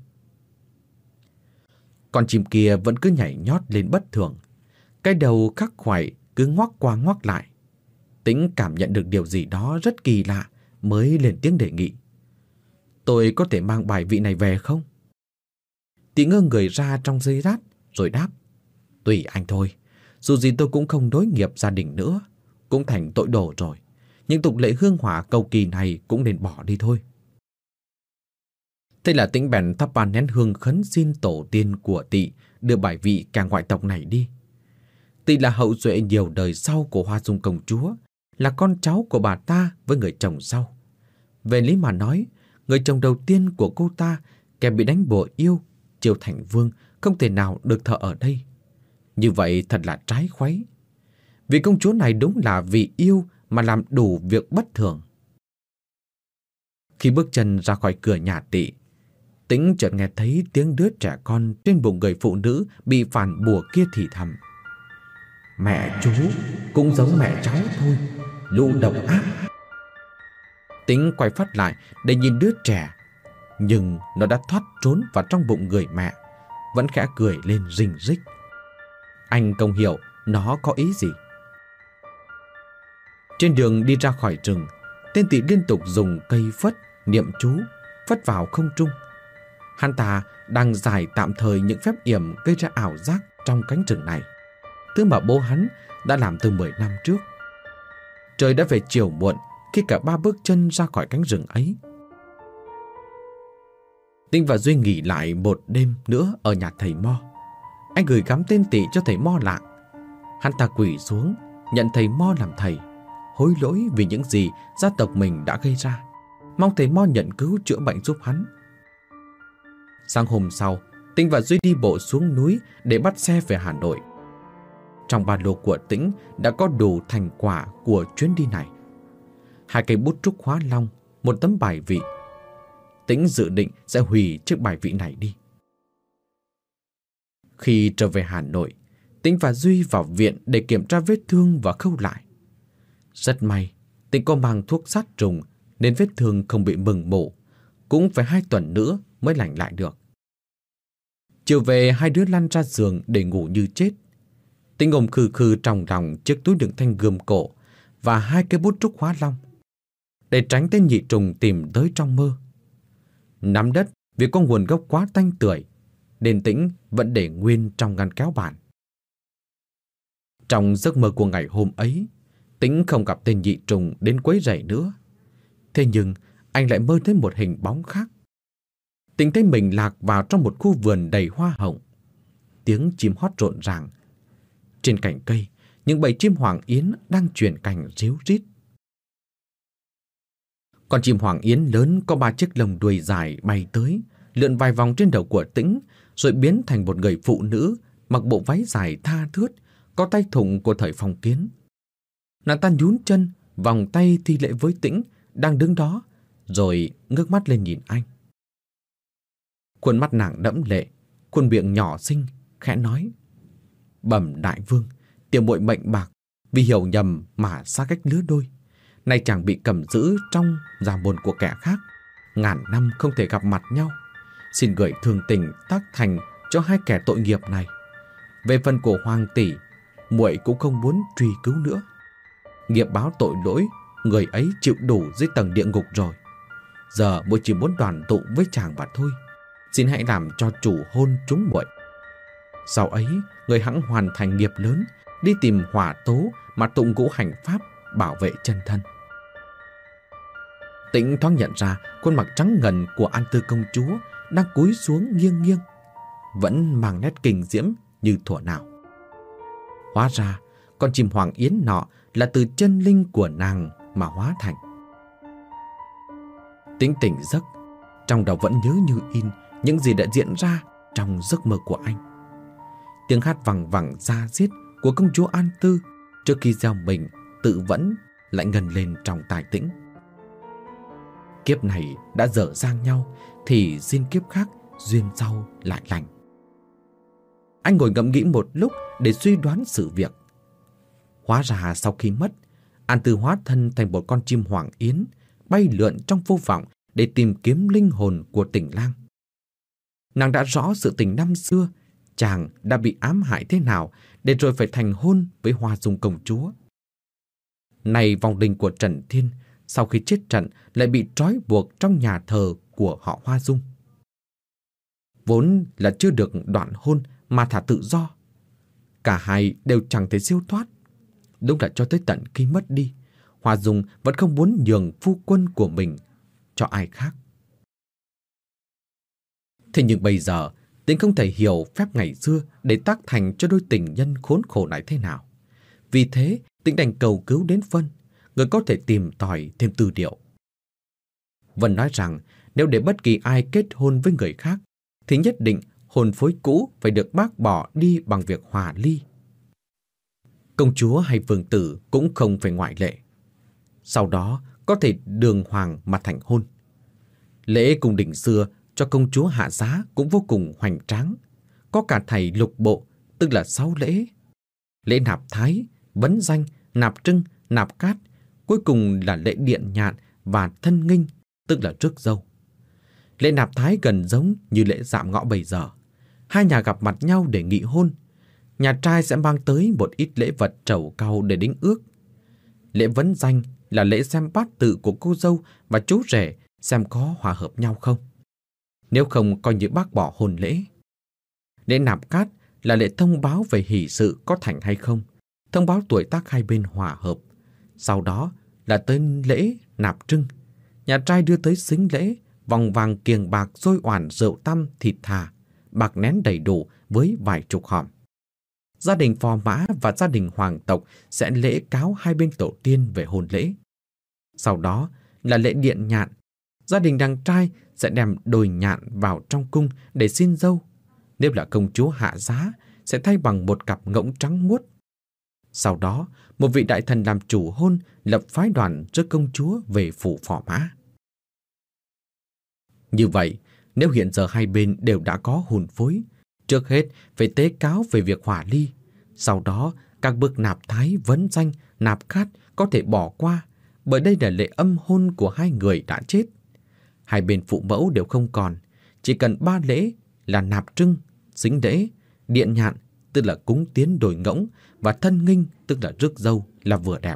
Con chim kia vẫn cứ nhảy nhót lên bất thường. Cái đầu khắc khoải cứ ngoắc qua ngoắc lại. Tĩnh cảm nhận được điều gì đó rất kỳ lạ mới lên tiếng đề nghị. Tôi có thể mang bài vị này về không? Tị ngơ người ra trong giây lát rồi đáp. Tùy anh thôi. Dù gì tôi cũng không nối nghiệp gia đình nữa, cũng thành tội đồ rồi. Những tục lệ hương hỏa cầu kỳ này cũng nên bỏ đi thôi. Thế là Tĩnh bèn thắp ba nén hương khấn xin tổ tiên của Tị đưa bài vị cả ngoại tộc này đi. Tị là hậu duệ nhiều đời sau của Hoa Dung công chúa, là con cháu của bà ta với người chồng sau. Về lý mà nói, người chồng đầu tiên của cô ta, kẻ bị đánh bùa yêu, Chiêu Thành Vương, không thể nào được thờ ở đây. Như vậy thật là trái khuấy. Vì công chúa này đúng là vì yêu mà làm đủ việc bất thường. Khi bước chân ra khỏi cửa nhà Tị, Tĩnh chợt nghe thấy tiếng đứa trẻ con trên bụng người phụ nữ bị phản bùa kia thì thầm: "Mẹ chú cũng giống mẹ cháu thôi, lũ độc ác." Tĩnh quay phát lại để nhìn đứa trẻ, nhưng nó đã thoát trốn vào trong bụng người mẹ, vẫn khẽ cười lên rình rích. Anh không hiểu nó có ý gì. Trên đường đi ra khỏi rừng, tên Tị liên tục dùng cây phất niệm chú, phất vào không trung. Hắn ta đang giải tạm thời những phép yểm gây ra ảo giác trong cánh rừng này, thứ mà bố hắn đã làm từ mười năm trước. Trời đã về chiều muộn khi cả ba bước chân ra khỏi cánh rừng ấy. Tĩnh và Duy nghỉ lại một đêm nữa ở nhà thầy Mo. Anh gửi gắm tên Tị cho thầy Mo Lạng. Hắn ta quỳ xuống nhận thầy Mo làm thầy, hối lỗi vì những gì gia tộc mình đã gây ra, mong thầy Mo nhận cứu chữa bệnh giúp hắn. Sáng hôm sau, Tĩnh và Duy đi bộ xuống núi để bắt xe về Hà Nội. Trong ba lô của Tĩnh đã có đủ thành quả của chuyến đi này: hai cây bút trúc hóa long, một tấm bài vị. Tĩnh dự định sẽ hủy chiếc bài vị này đi. Khi trở về Hà Nội, Tĩnh và Duy vào viện để kiểm tra vết thương và khâu lại. Rất may, Tĩnh có mang thuốc sát trùng nên vết thương không bị mừng mủ, cũng phải hai tuần nữa mới lành lại được. Chiều về, hai đứa lăn ra giường để ngủ như chết. Tĩnh ôm khư khư trong lòng chiếc túi đựng thanh gươm cổ và hai cái bút trúc hóa long, để tránh tên nhị trùng tìm tới trong mơ. Nắm đất vì có nguồn gốc quá tanh tưởi, nên Tĩnh vẫn để nguyên trong ngăn kéo bàn. Trong giấc mơ của ngày hôm ấy, Tĩnh không gặp tên nhị trùng đến quấy rầy nữa. Thế nhưng anh lại mơ thấy một hình bóng khác. Tĩnh thấy mình lạc vào trong một khu vườn đầy hoa hồng. Tiếng chim hót rộn ràng. Trên cành cây, những bầy chim hoàng yến đang chuyển cành ríu rít. Con chim hoàng yến lớn có ba chiếc lông đuôi dài bay tới, lượn vài vòng trên đầu của Tĩnh, rồi biến thành một người phụ nữ mặc bộ váy dài tha thướt, có tay thụng của thời phong kiến. Nàng ta nhún chân, vòng tay thi lễ với Tĩnh đang đứng đó, rồi ngước mắt lên nhìn anh. Khuôn mắt nàng đẫm lệ, khuôn miệng nhỏ xinh, khẽ nói: "Bẩm đại vương, tiểu muội mệnh bạc, vì hiểu nhầm mà xa cách lứa đôi. Nay chàng bị cầm giữ trong gia môn của kẻ khác, ngàn năm không thể gặp mặt nhau. Xin gửi thương tình tác thành cho hai kẻ tội nghiệp này. Về phần của hoàng tỷ, muội cũng không muốn truy cứu nữa. Nghiệp báo tội lỗi, người ấy chịu đủ dưới tầng địa ngục rồi. Giờ muội chỉ muốn đoàn tụ với chàng mà thôi. Xin hãy làm cho chủ hôn chúng muội. Sau ấy, người hẵng hoàn thành nghiệp lớn, đi tìm hỏa tố mà tụng ngũ hành pháp, bảo vệ chân thân." Tĩnh thoáng nhận ra khuôn mặt trắng ngần của An Tư công chúa đang cúi xuống nghiêng nghiêng, vẫn mang nét kinh diễm như thuở nào. Hóa ra con chim hoàng yến nọ là từ chân linh của nàng mà hóa thành. Tĩnh tỉnh giấc, trong đầu vẫn nhớ như in những gì đã diễn ra trong giấc mơ của anh. Tiếng hát vẳng vẳng da diết của công chúa An Tư trước khi gieo mình tự vẫn lại ngân lên trong tai Tĩnh. Kiếp này đã dở dang nhau thì xin kiếp khác duyên sau lại lành. Anh ngồi ngẫm nghĩ một lúc để suy đoán sự việc. Hóa ra sau khi mất, An Tư hóa thân thành một con chim hoàng yến, bay lượn trong vô vọng để tìm kiếm linh hồn của Tình Lang. Nàng đã rõ sự tình năm xưa, chàng đã bị ám hại thế nào để rồi phải thành hôn với Hoa Dung công chúa. Này vong linh của Trần Thiên sau khi chết trận lại bị trói buộc trong nhà thờ của họ Hoa Dung. Vốn là chưa được đoạn hôn mà thả tự do, cả hai đều chẳng thể siêu thoát. Đúng là cho tới tận khi mất đi, Hoa Dung vẫn không muốn nhường phu quân của mình cho ai khác. Thế nhưng bây giờ Tĩnh không thể hiểu phép ngày xưa để tác thành cho đôi tình nhân khốn khổ này thế nào. Vì thế Tĩnh đành cầu cứu đến Vân, người có thể tìm tòi thêm tư liệu. Vân nói rằng nếu để bất kỳ ai kết hôn với người khác thì nhất định hồn phối cũ phải được bác bỏ đi bằng việc hòa ly. Công chúa hay vương tử cũng không phải ngoại lệ. Sau đó có thể đường hoàng mà thành hôn. Lễ cung đình xưa cho công chúa hạ giá cũng vô cùng hoành tráng. Có cả thầy lục bộ, tức là sáu lễ. Lễ nạp thái, vấn danh, nạp trưng, nạp cát, cuối cùng là lễ điện nhạn và thân nghinh, tức là rước dâu. Lễ nạp thái gần giống như lễ dạm ngõ bây giờ. Hai nhà gặp mặt nhau để nghị hôn. Nhà trai sẽ mang tới một ít lễ vật trầu cau để đính ước. Lễ vấn danh là lễ xem bát tự của cô dâu và chú rể xem có hòa hợp nhau không. Nếu không coi như bác bỏ hôn lễ. Lễ nạp cát là lễ thông báo về hỷ sự có thành hay không, thông báo tuổi tác hai bên hòa hợp. Sau đó là tới lễ nạp trưng. Nhà trai đưa tới sính lễ, vòng vàng kiềng bạc xôi oản rượu tăm thịt thà, bạc nén đầy đủ với vài chục hòm. Gia đình phò mã và gia đình hoàng tộc sẽ lễ cáo hai bên tổ tiên về hôn lễ. Sau đó là lễ điện nhạn. Gia đình đàn trai sẽ đem đồi nhạn vào trong cung để xin dâu. Nếu là công chúa hạ giá, sẽ thay bằng một cặp ngỗng trắng muốt. Sau đó, một vị đại thần làm chủ hôn lập phái đoàn rước công chúa về phủ phò mã. Như vậy, nếu hiện giờ hai bên đều đã có hôn phối, trước hết phải tế cáo về việc hòa ly. Sau đó, các bước nạp thái, vấn danh, nạp cát có thể bỏ qua, bởi đây là lễ âm hôn của hai người đã chết. Hai bên phụ mẫu đều không còn, chỉ cần ba lễ là nạp trưng, sính lễ, điện nhạn, tức là cúng tiến đồi ngỗng, và thân nghinh, tức là rước dâu, là vừa đẹp.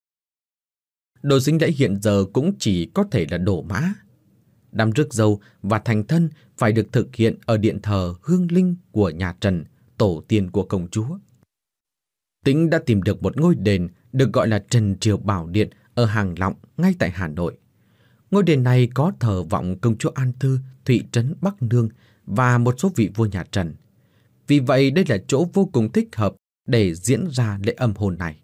Đồ sính lễ hiện giờ cũng chỉ có thể là đổ mã. Đám rước dâu và thành thân phải được thực hiện ở điện thờ hương linh của nhà Trần, tổ tiên của công chúa. Tĩnh đã tìm được một ngôi đền được gọi là Trần Triều Bảo Điện ở Hàng Lọng, ngay tại Hà Nội. Ngôi đền này có thờ vọng công chúa An Thư, thị trấn Bắc Nương và một số vị vua nhà Trần. Vì vậy đây là chỗ vô cùng thích hợp để diễn ra lễ âm hôn này.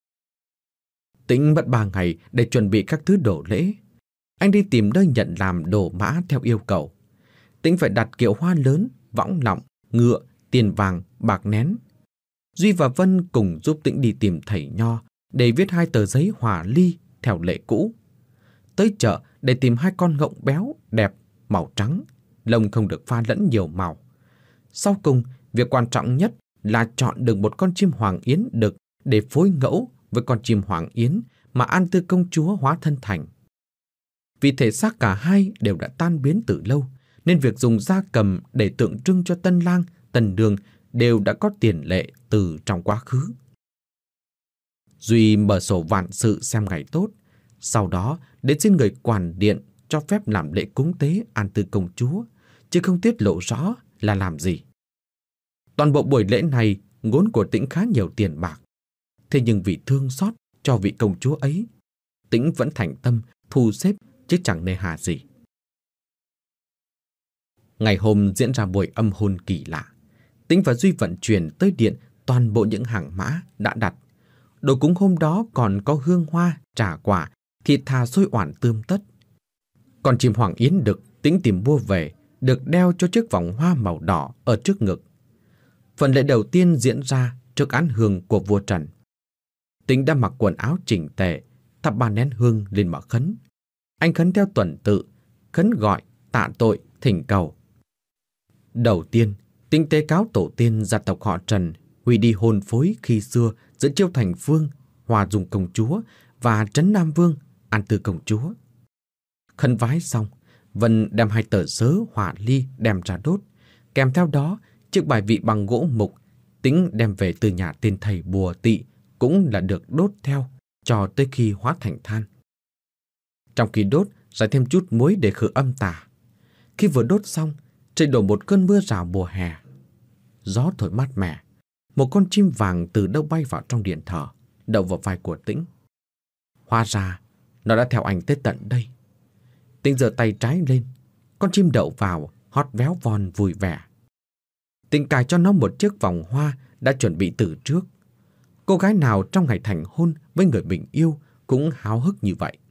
Tĩnh mất ba ngày để chuẩn bị các thứ đồ lễ. Anh đi tìm nơi nhận làm đồ mã theo yêu cầu. Tĩnh phải đặt kiệu hoa lớn, võng lọng, ngựa, tiền vàng, bạc nén. Duy và Vân cùng giúp Tĩnh đi tìm thầy nho để viết hai tờ giấy hòa ly theo lệ cũ. Tới chợ để tìm hai con ngỗng béo, đẹp, màu trắng, lông không được pha lẫn nhiều màu. Sau cùng, việc quan trọng nhất là chọn được một con chim hoàng yến đực để phối ngẫu với con chim hoàng yến mà An Tư công chúa hóa thân thành. Vì thể xác cả hai đều đã tan biến từ lâu, nên việc dùng gia cầm để tượng trưng cho tân lang, tân nương đều đã có tiền lệ từ trong quá khứ. Duy mở sổ vạn sự xem ngày tốt, sau đó đến xin người quản điện cho phép làm lễ cúng tế An Tư công chúa, chứ không tiết lộ rõ là làm gì. Toàn bộ buổi lễ này ngốn của Tĩnh khá nhiều tiền bạc. Thế nhưng vì thương xót cho vị công chúa ấy, Tĩnh vẫn thành tâm thu xếp chứ chẳng nề hà gì. Ngày hôm diễn ra buổi âm hôn kỳ lạ, Tĩnh và Duy vận chuyển tới điện toàn bộ những hàng mã đã đặt. Đồ cúng hôm đó còn có hương hoa, trà quả, thịt thà xôi oản tươm tất. Còn chim hoàng yến đực Tĩnh tìm mua về, được đeo cho chiếc vòng hoa màu đỏ ở trước ngực. Phần lễ đầu tiên diễn ra trước án hương của vua Trần. Tĩnh đã mặc quần áo chỉnh tề, thắp ba nén hương lên mà khấn. Anh khấn theo tuần tự, khấn gọi, tạ tội, thỉnh cầu. Đầu tiên, Tĩnh tế cáo tổ tiên gia tộc họ Trần hủy đi hôn phối khi xưa giữa Chiêu Thành Vương, Hòa Dung công chúa và Trấn Nam Vương, An Tư công chúa. Khấn vái xong, Vân đem hai tờ sớ hỏa ly đem ra đốt, kèm theo đó chiếc bài vị bằng gỗ mục Tĩnh đem về từ nhà tên thầy bùa tị cũng là được đốt theo cho tới khi hóa thành than. Trong khi đốt, rải thêm chút muối để khử âm tà. Khi vừa đốt xong, trời đổ một cơn mưa rào mùa hè. Gió thổi mát mẻ, một con chim vàng từ đâu bay vào trong điện thờ, đậu vào vai của Tĩnh. Hóa ra, nó đã theo anh tới tận đây. Tĩnh giơ tay trái lên, con chim đậu vào, hót véo von vui vẻ. Tĩnh cài cho nó một chiếc vòng hoa đã chuẩn bị từ trước. Cô gái nào trong ngày thành hôn với người mình yêu cũng háo hức như vậy.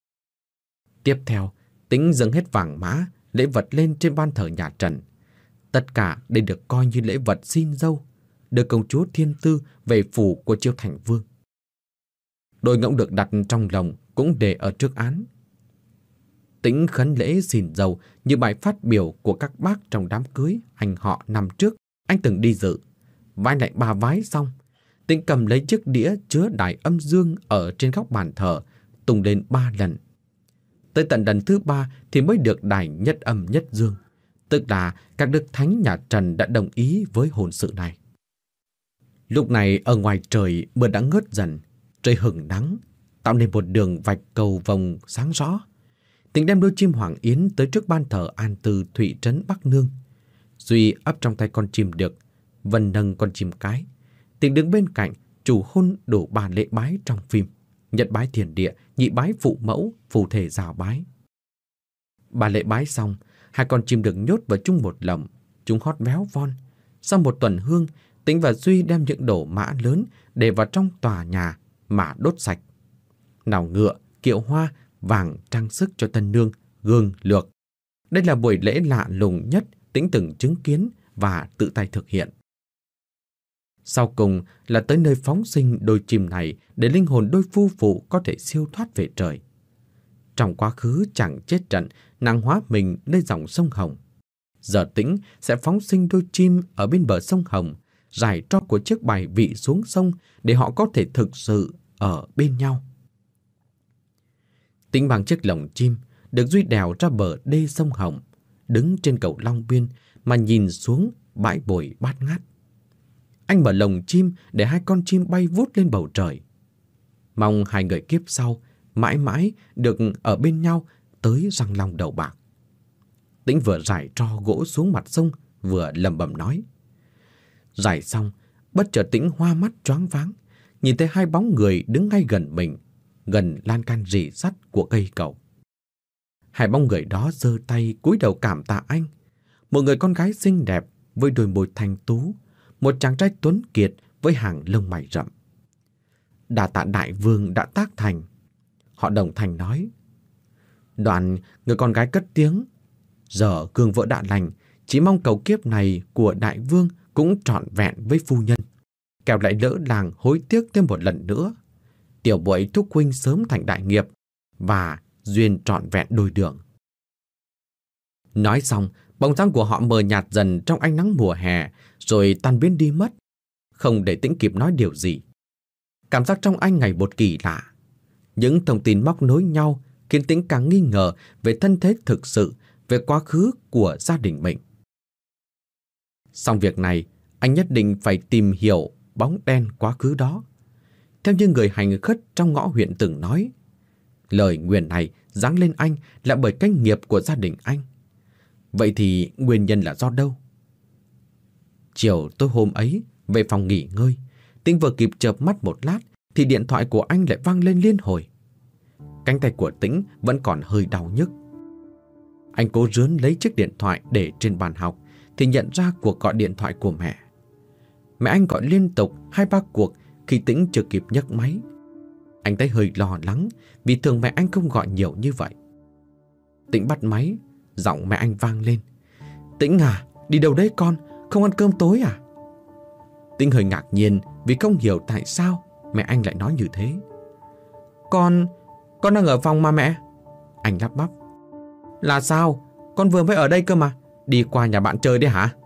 Tiếp theo, Tĩnh dâng hết vàng mã, lễ vật lên trên ban thờ nhà Trần. Tất cả đều được coi như lễ vật xin dâu, đưa công chúa Thiên Tư về phủ của Chiêu Thành Vương. Đôi ngỗng được đặt trong lồng cũng để ở trước án. Tĩnh khấn lễ xin dâu như bài phát biểu của các bác trong đám cưới anh họ năm trước anh từng đi dự. Vái lại ba vái xong, Tĩnh cầm lấy chiếc đĩa chứa đài âm dương ở trên góc bàn thờ, tung lên ba lần. Tới tận lần thứ ba thì mới được đài nhất âm nhất dương, tức là các đức thánh nhà Trần đã đồng ý với hôn sự này. Lúc này ở ngoài trời mưa đã ngớt dần, trời hửng nắng, tạo nên một đường vạch cầu vồng sáng rõ. Tĩnh đem đôi chim hoàng yến tới trước ban thờ an tư Thụy Trấn Bắc Nương. Duy ấp trong tay con chim đực, Vân nâng con chim cái. Tĩnh đứng bên cạnh, chủ hôn đủ ba lễ bái trong phim: nhất bái thiền địa, nhị bái phụ mẫu, phù thể rào bái. Ba lễ bái xong, hai con chim được nhốt vào chung một lồng, chúng hót véo von. Sau một tuần hương, Tĩnh và Duy đem những đồ mã lớn để vào trong tòa nhà mà đốt sạch. Nào ngựa, kiệu hoa, vàng trang sức cho tân nương, gương, lược. Đây là buổi lễ lạ lùng nhất Tĩnh từng chứng kiến và tự tay thực hiện. Sau cùng là tới nơi phóng sinh đôi chim này để linh hồn đôi phu phụ có thể siêu thoát về trời. Trong quá khứ chẳng chết trận, nàng hóa mình nơi dòng sông Hồng. Giờ Tĩnh sẽ phóng sinh đôi chim ở bên bờ sông Hồng, rải tro của chiếc bài vị xuống sông để họ có thể thực sự ở bên nhau. Tĩnh bằng chiếc lồng chim được Duy đèo ra bờ đê sông Hồng, đứng trên cầu Long Biên mà nhìn xuống bãi bồi bát ngát. Anh mở lồng chim để hai con chim bay vút lên bầu trời. Mong hai người kiếp sau mãi mãi được ở bên nhau tới răng long đầu bạc. Tĩnh vừa rải tro gỗ xuống mặt sông, vừa lẩm bẩm nói. Rải xong, bất chợt Tĩnh hoa mắt choáng váng, nhìn thấy hai bóng người đứng ngay gần mình, gần lan can rỉ sắt của cây cầu. Hai bóng người đó giơ tay cúi đầu cảm tạ anh. Một người con gái xinh đẹp với đôi môi thanh tú, một chàng trai tuấn kiệt với hàng lông mày rậm. Đà tạ đại vương đã tác thành. Họ đồng thanh nói. Đoạn người con gái cất tiếng. Giờ cương vợ đã lành, chỉ mong cầu kiếp này của đại vương cũng trọn vẹn với phu nhân, kẻo lại lỡ làng hối tiếc thêm một lần nữa. Tiểu bội thúc huynh sớm thành đại nghiệp và duyên trọn vẹn đôi đường. Nói xong, bóng dáng của họ mờ nhạt dần trong ánh nắng mùa hè, rồi tan biến đi mất, không để Tĩnh kịp nói điều gì. Cảm giác trong anh ngày một kỳ lạ. Những thông tin móc nối nhau khiến Tĩnh càng nghi ngờ về thân thế thực sự, về quá khứ của gia đình mình. Xong việc này, anh nhất định phải tìm hiểu bóng đen quá khứ đó. Theo như người hành khất trong ngõ huyện từng nói, lời nguyền này giáng lên anh là bởi cái nghiệp của gia đình anh. Vậy thì nguyên nhân là do đâu? Chiều tối hôm ấy, về phòng nghỉ ngơi, Tĩnh vừa kịp chợp mắt một lát thì điện thoại của anh lại vang lên liên hồi. Cánh tay của Tĩnh vẫn còn hơi đau nhức. Anh cố rướn lấy chiếc điện thoại để trên bàn học thì nhận ra cuộc gọi điện thoại của mẹ. Mẹ anh gọi liên tục hai ba cuộc khi Tĩnh chưa kịp nhấc máy. Anh thấy hơi lo lắng vì thường mẹ anh không gọi nhiều như vậy. Tĩnh bắt máy, giọng mẹ anh vang lên. Tĩnh à, đi đâu đấy con, không ăn cơm tối à? Tĩnh hơi ngạc nhiên vì không hiểu tại sao mẹ anh lại nói như thế. Con, con đang ở phòng mà mẹ. Anh lắp bắp. Là sao? Con vừa mới ở đây cơ mà. Đi qua nhà bạn chơi đấy hả?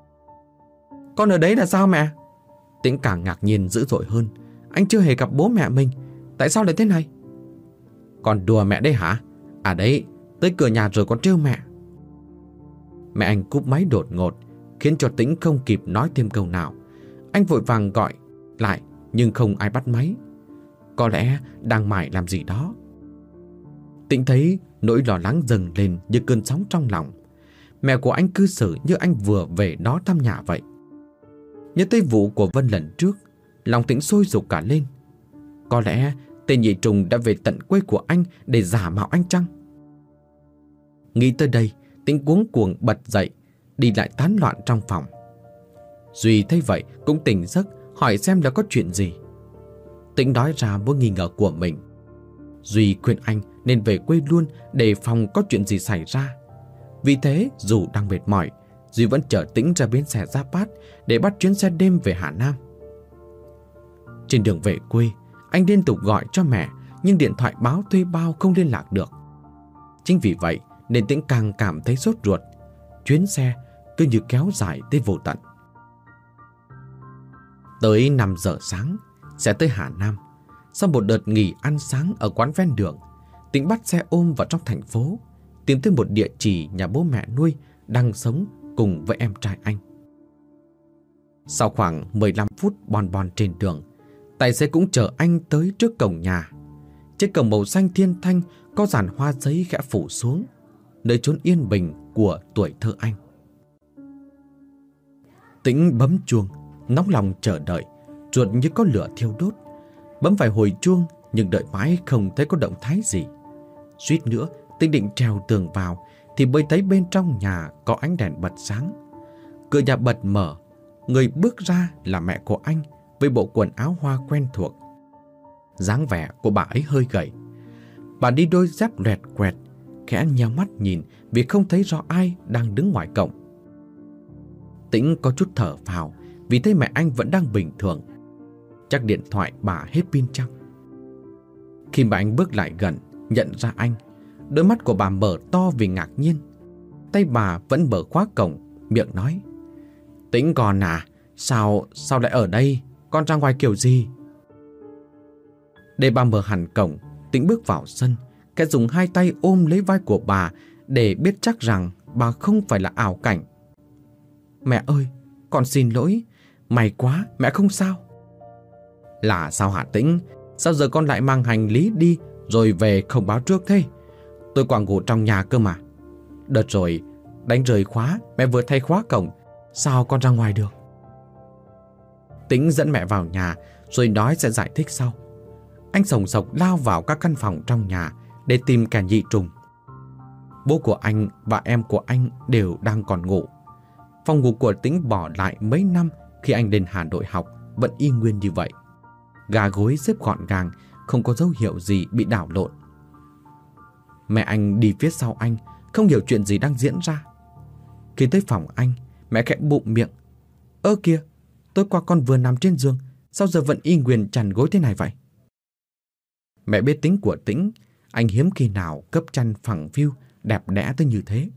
Con ở đấy là sao mẹ? Tĩnh càng ngạc nhiên dữ dội hơn. Anh chưa hề gặp bố mẹ mình, tại sao lại thế này? Con đùa mẹ đấy hả? À đấy, tới cửa nhà rồi con trêu mẹ. Mẹ anh cúp máy đột ngột, khiến cho Tĩnh không kịp nói thêm câu nào. Anh vội vàng gọi lại, nhưng không ai bắt máy. Có lẽ đang mải làm gì đó. Tĩnh thấy nỗi lo lắng dâng lên như cơn sóng trong lòng. Mẹ của anh cư xử như anh vừa về đó thăm nhà vậy. Nhớ tới vụ của Vân lần trước, lòng Tĩnh sôi sục cả lên. Có lẽ tên nhị trùng đã về tận quê của anh để giả mạo anh chăng? Nghĩ tới đây, Tĩnh cuống cuồng bật dậy, đi lại tán loạn trong phòng. Duy thấy vậy cũng tỉnh giấc, hỏi xem là có chuyện gì. Tĩnh nói ra mối nghi ngờ của mình. Duy khuyên anh nên về quê luôn để phòng có chuyện gì xảy ra. Vì thế dù đang mệt mỏi, Duy vẫn chở Tĩnh ra bến xe Giáp Bát để bắt chuyến xe đêm về Hà Nam. Trên đường về quê, anh liên tục gọi cho mẹ, nhưng điện thoại báo thuê bao không liên lạc được. Chính vì vậy nên Tĩnh càng cảm thấy sốt ruột. Chuyến xe cứ như kéo dài tới vô tận. Tới năm giờ sáng, sẽ tới Hà Nam. Sau một đợt nghỉ ăn sáng ở quán ven đường, Tĩnh bắt xe ôm vào trong thành phố, tìm tới một địa chỉ nhà bố mẹ nuôi đang sống cùng với em trai anh. Sau khoảng mười lăm phút bon bon trên đường, tài xế cũng chở anh tới trước cổng nhà. Trên cổng màu xanh thiên thanh có dàn hoa giấy khẽ phủ xuống, nơi chốn yên bình của tuổi thơ anh. Tĩnh bấm chuông, nóng lòng chờ đợi, ruột như có lửa thiêu đốt. Bấm vài hồi chuông nhưng đợi mãi không thấy có động thái gì. Suýt nữa Tĩnh định trèo tường vào thì mới thấy bên trong nhà có ánh đèn bật sáng. Cửa nhà bật mở, người bước ra là mẹ của anh với bộ quần áo hoa quen thuộc. Dáng vẻ của bà ấy hơi gầy. Bà đi đôi dép loẹt quẹt, khẽ nheo mắt nhìn vì không thấy rõ ai đang đứng ngoài cổng. Tĩnh có chút thở phào vì thấy mẹ anh vẫn đang bình thường. Chắc điện thoại bà hết pin chăng? Khi mà anh bước lại gần, nhận ra anh, đôi mắt của bà mở to vì ngạc nhiên. Tay bà vẫn mở khóa cổng, miệng nói: Tĩnh còn à? Sao, sao lại ở đây? Con ra ngoài kiểu gì? Để bà mở hẳn cổng, Tĩnh bước vào sân, khẽ dùng hai tay ôm lấy vai của bà để biết chắc rằng bà không phải là ảo cảnh. Mẹ ơi, con xin lỗi. May quá, mẹ không sao. Là sao hả Tĩnh? Sao giờ con lại mang hành lý đi rồi về không báo trước thế? Tôi còn ngủ trong nhà cơ mà. Đợt rồi, đánh rời khóa, mẹ vừa thay khóa cổng. Sao con ra ngoài được? Tĩnh dẫn mẹ vào nhà rồi nói sẽ giải thích sau. Anh sồng sộc lao vào các căn phòng trong nhà để tìm kẻ nhị trùng. Bố của anh và em của anh đều đang còn ngủ. Phòng ngủ của Tĩnh bỏ lại mấy năm khi anh lên Hà Nội học vẫn y nguyên như vậy. Gà gối xếp gọn gàng, không có dấu hiệu gì bị đảo lộn. Mẹ anh đi phía sau anh, không hiểu chuyện gì đang diễn ra. Khi tới phòng anh, mẹ khẽ bụm miệng: Ơ kìa, tối qua con vừa nằm trên giường, sao giờ vẫn y nguyên chằn gối thế này vậy? Mẹ biết tính của Tĩnh, anh hiếm khi nào cấp chăn phẳng phiu đẹp đẽ tới như thế.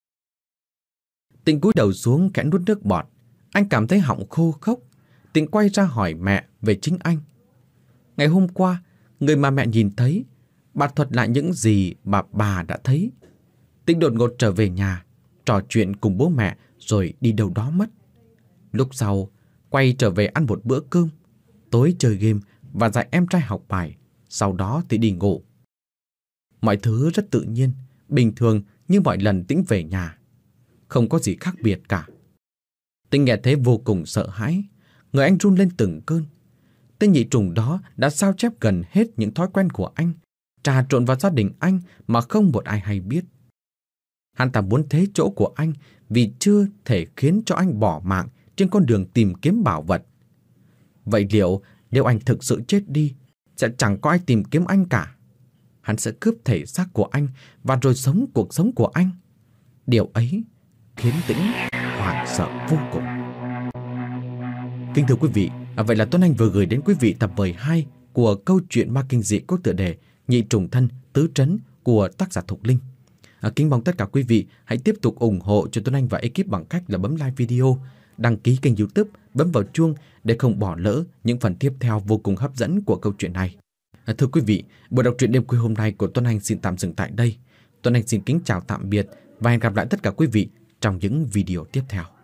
Tĩnh cúi đầu xuống khẽ nuốt nước bọt. Anh cảm thấy họng khô khốc. Tĩnh quay ra hỏi mẹ về chính anh. Ngày hôm qua, người mà mẹ nhìn thấy, bà thuật lại những gì mà bà đã thấy. Tĩnh đột ngột trở về nhà, trò chuyện cùng bố mẹ rồi đi đâu đó mất. Lúc sau, quay trở về ăn một bữa cơm, tối chơi game và dạy em trai học bài, sau đó thì đi ngủ. Mọi thứ rất tự nhiên, bình thường như mọi lần Tĩnh về nhà. Không có gì khác biệt cả. Tĩnh nghe thấy vô cùng sợ hãi, người anh run lên từng cơn. Tên nhị trùng đó đã sao chép gần hết những thói quen của anh, trà trộn vào gia đình anh mà không một ai hay biết. Hắn ta muốn thế chỗ của anh vì chưa thể khiến cho anh bỏ mạng trên con đường tìm kiếm bảo vật. Vậy liệu nếu anh thực sự chết đi, sẽ chẳng có ai tìm kiếm anh cả. Hắn sẽ cướp thể xác của anh và rồi sống cuộc sống của anh. Điều ấy khiến Tĩnh hoảng sợ vô cùng. Kính thưa quý vị, vậy là Tuấn Anh vừa gửi đến quý vị tập mười hai của câu chuyện ma kinh dị có tựa đề Nhị trùng thân tứ trấn của tác giả Thục Linh. À, kính mong tất cả quý vị hãy tiếp tục ủng hộ cho Tuấn Anh và ekip bằng cách là bấm like video, đăng ký kênh YouTube, bấm vào chuông để không bỏ lỡ những phần tiếp theo vô cùng hấp dẫn của câu chuyện này. À, thưa quý vị, buổi đọc truyện đêm khuya hôm nay của Tuấn Anh xin tạm dừng tại đây. Tuấn Anh xin kính chào tạm biệt và hẹn gặp lại tất cả quý vị trong những video tiếp theo.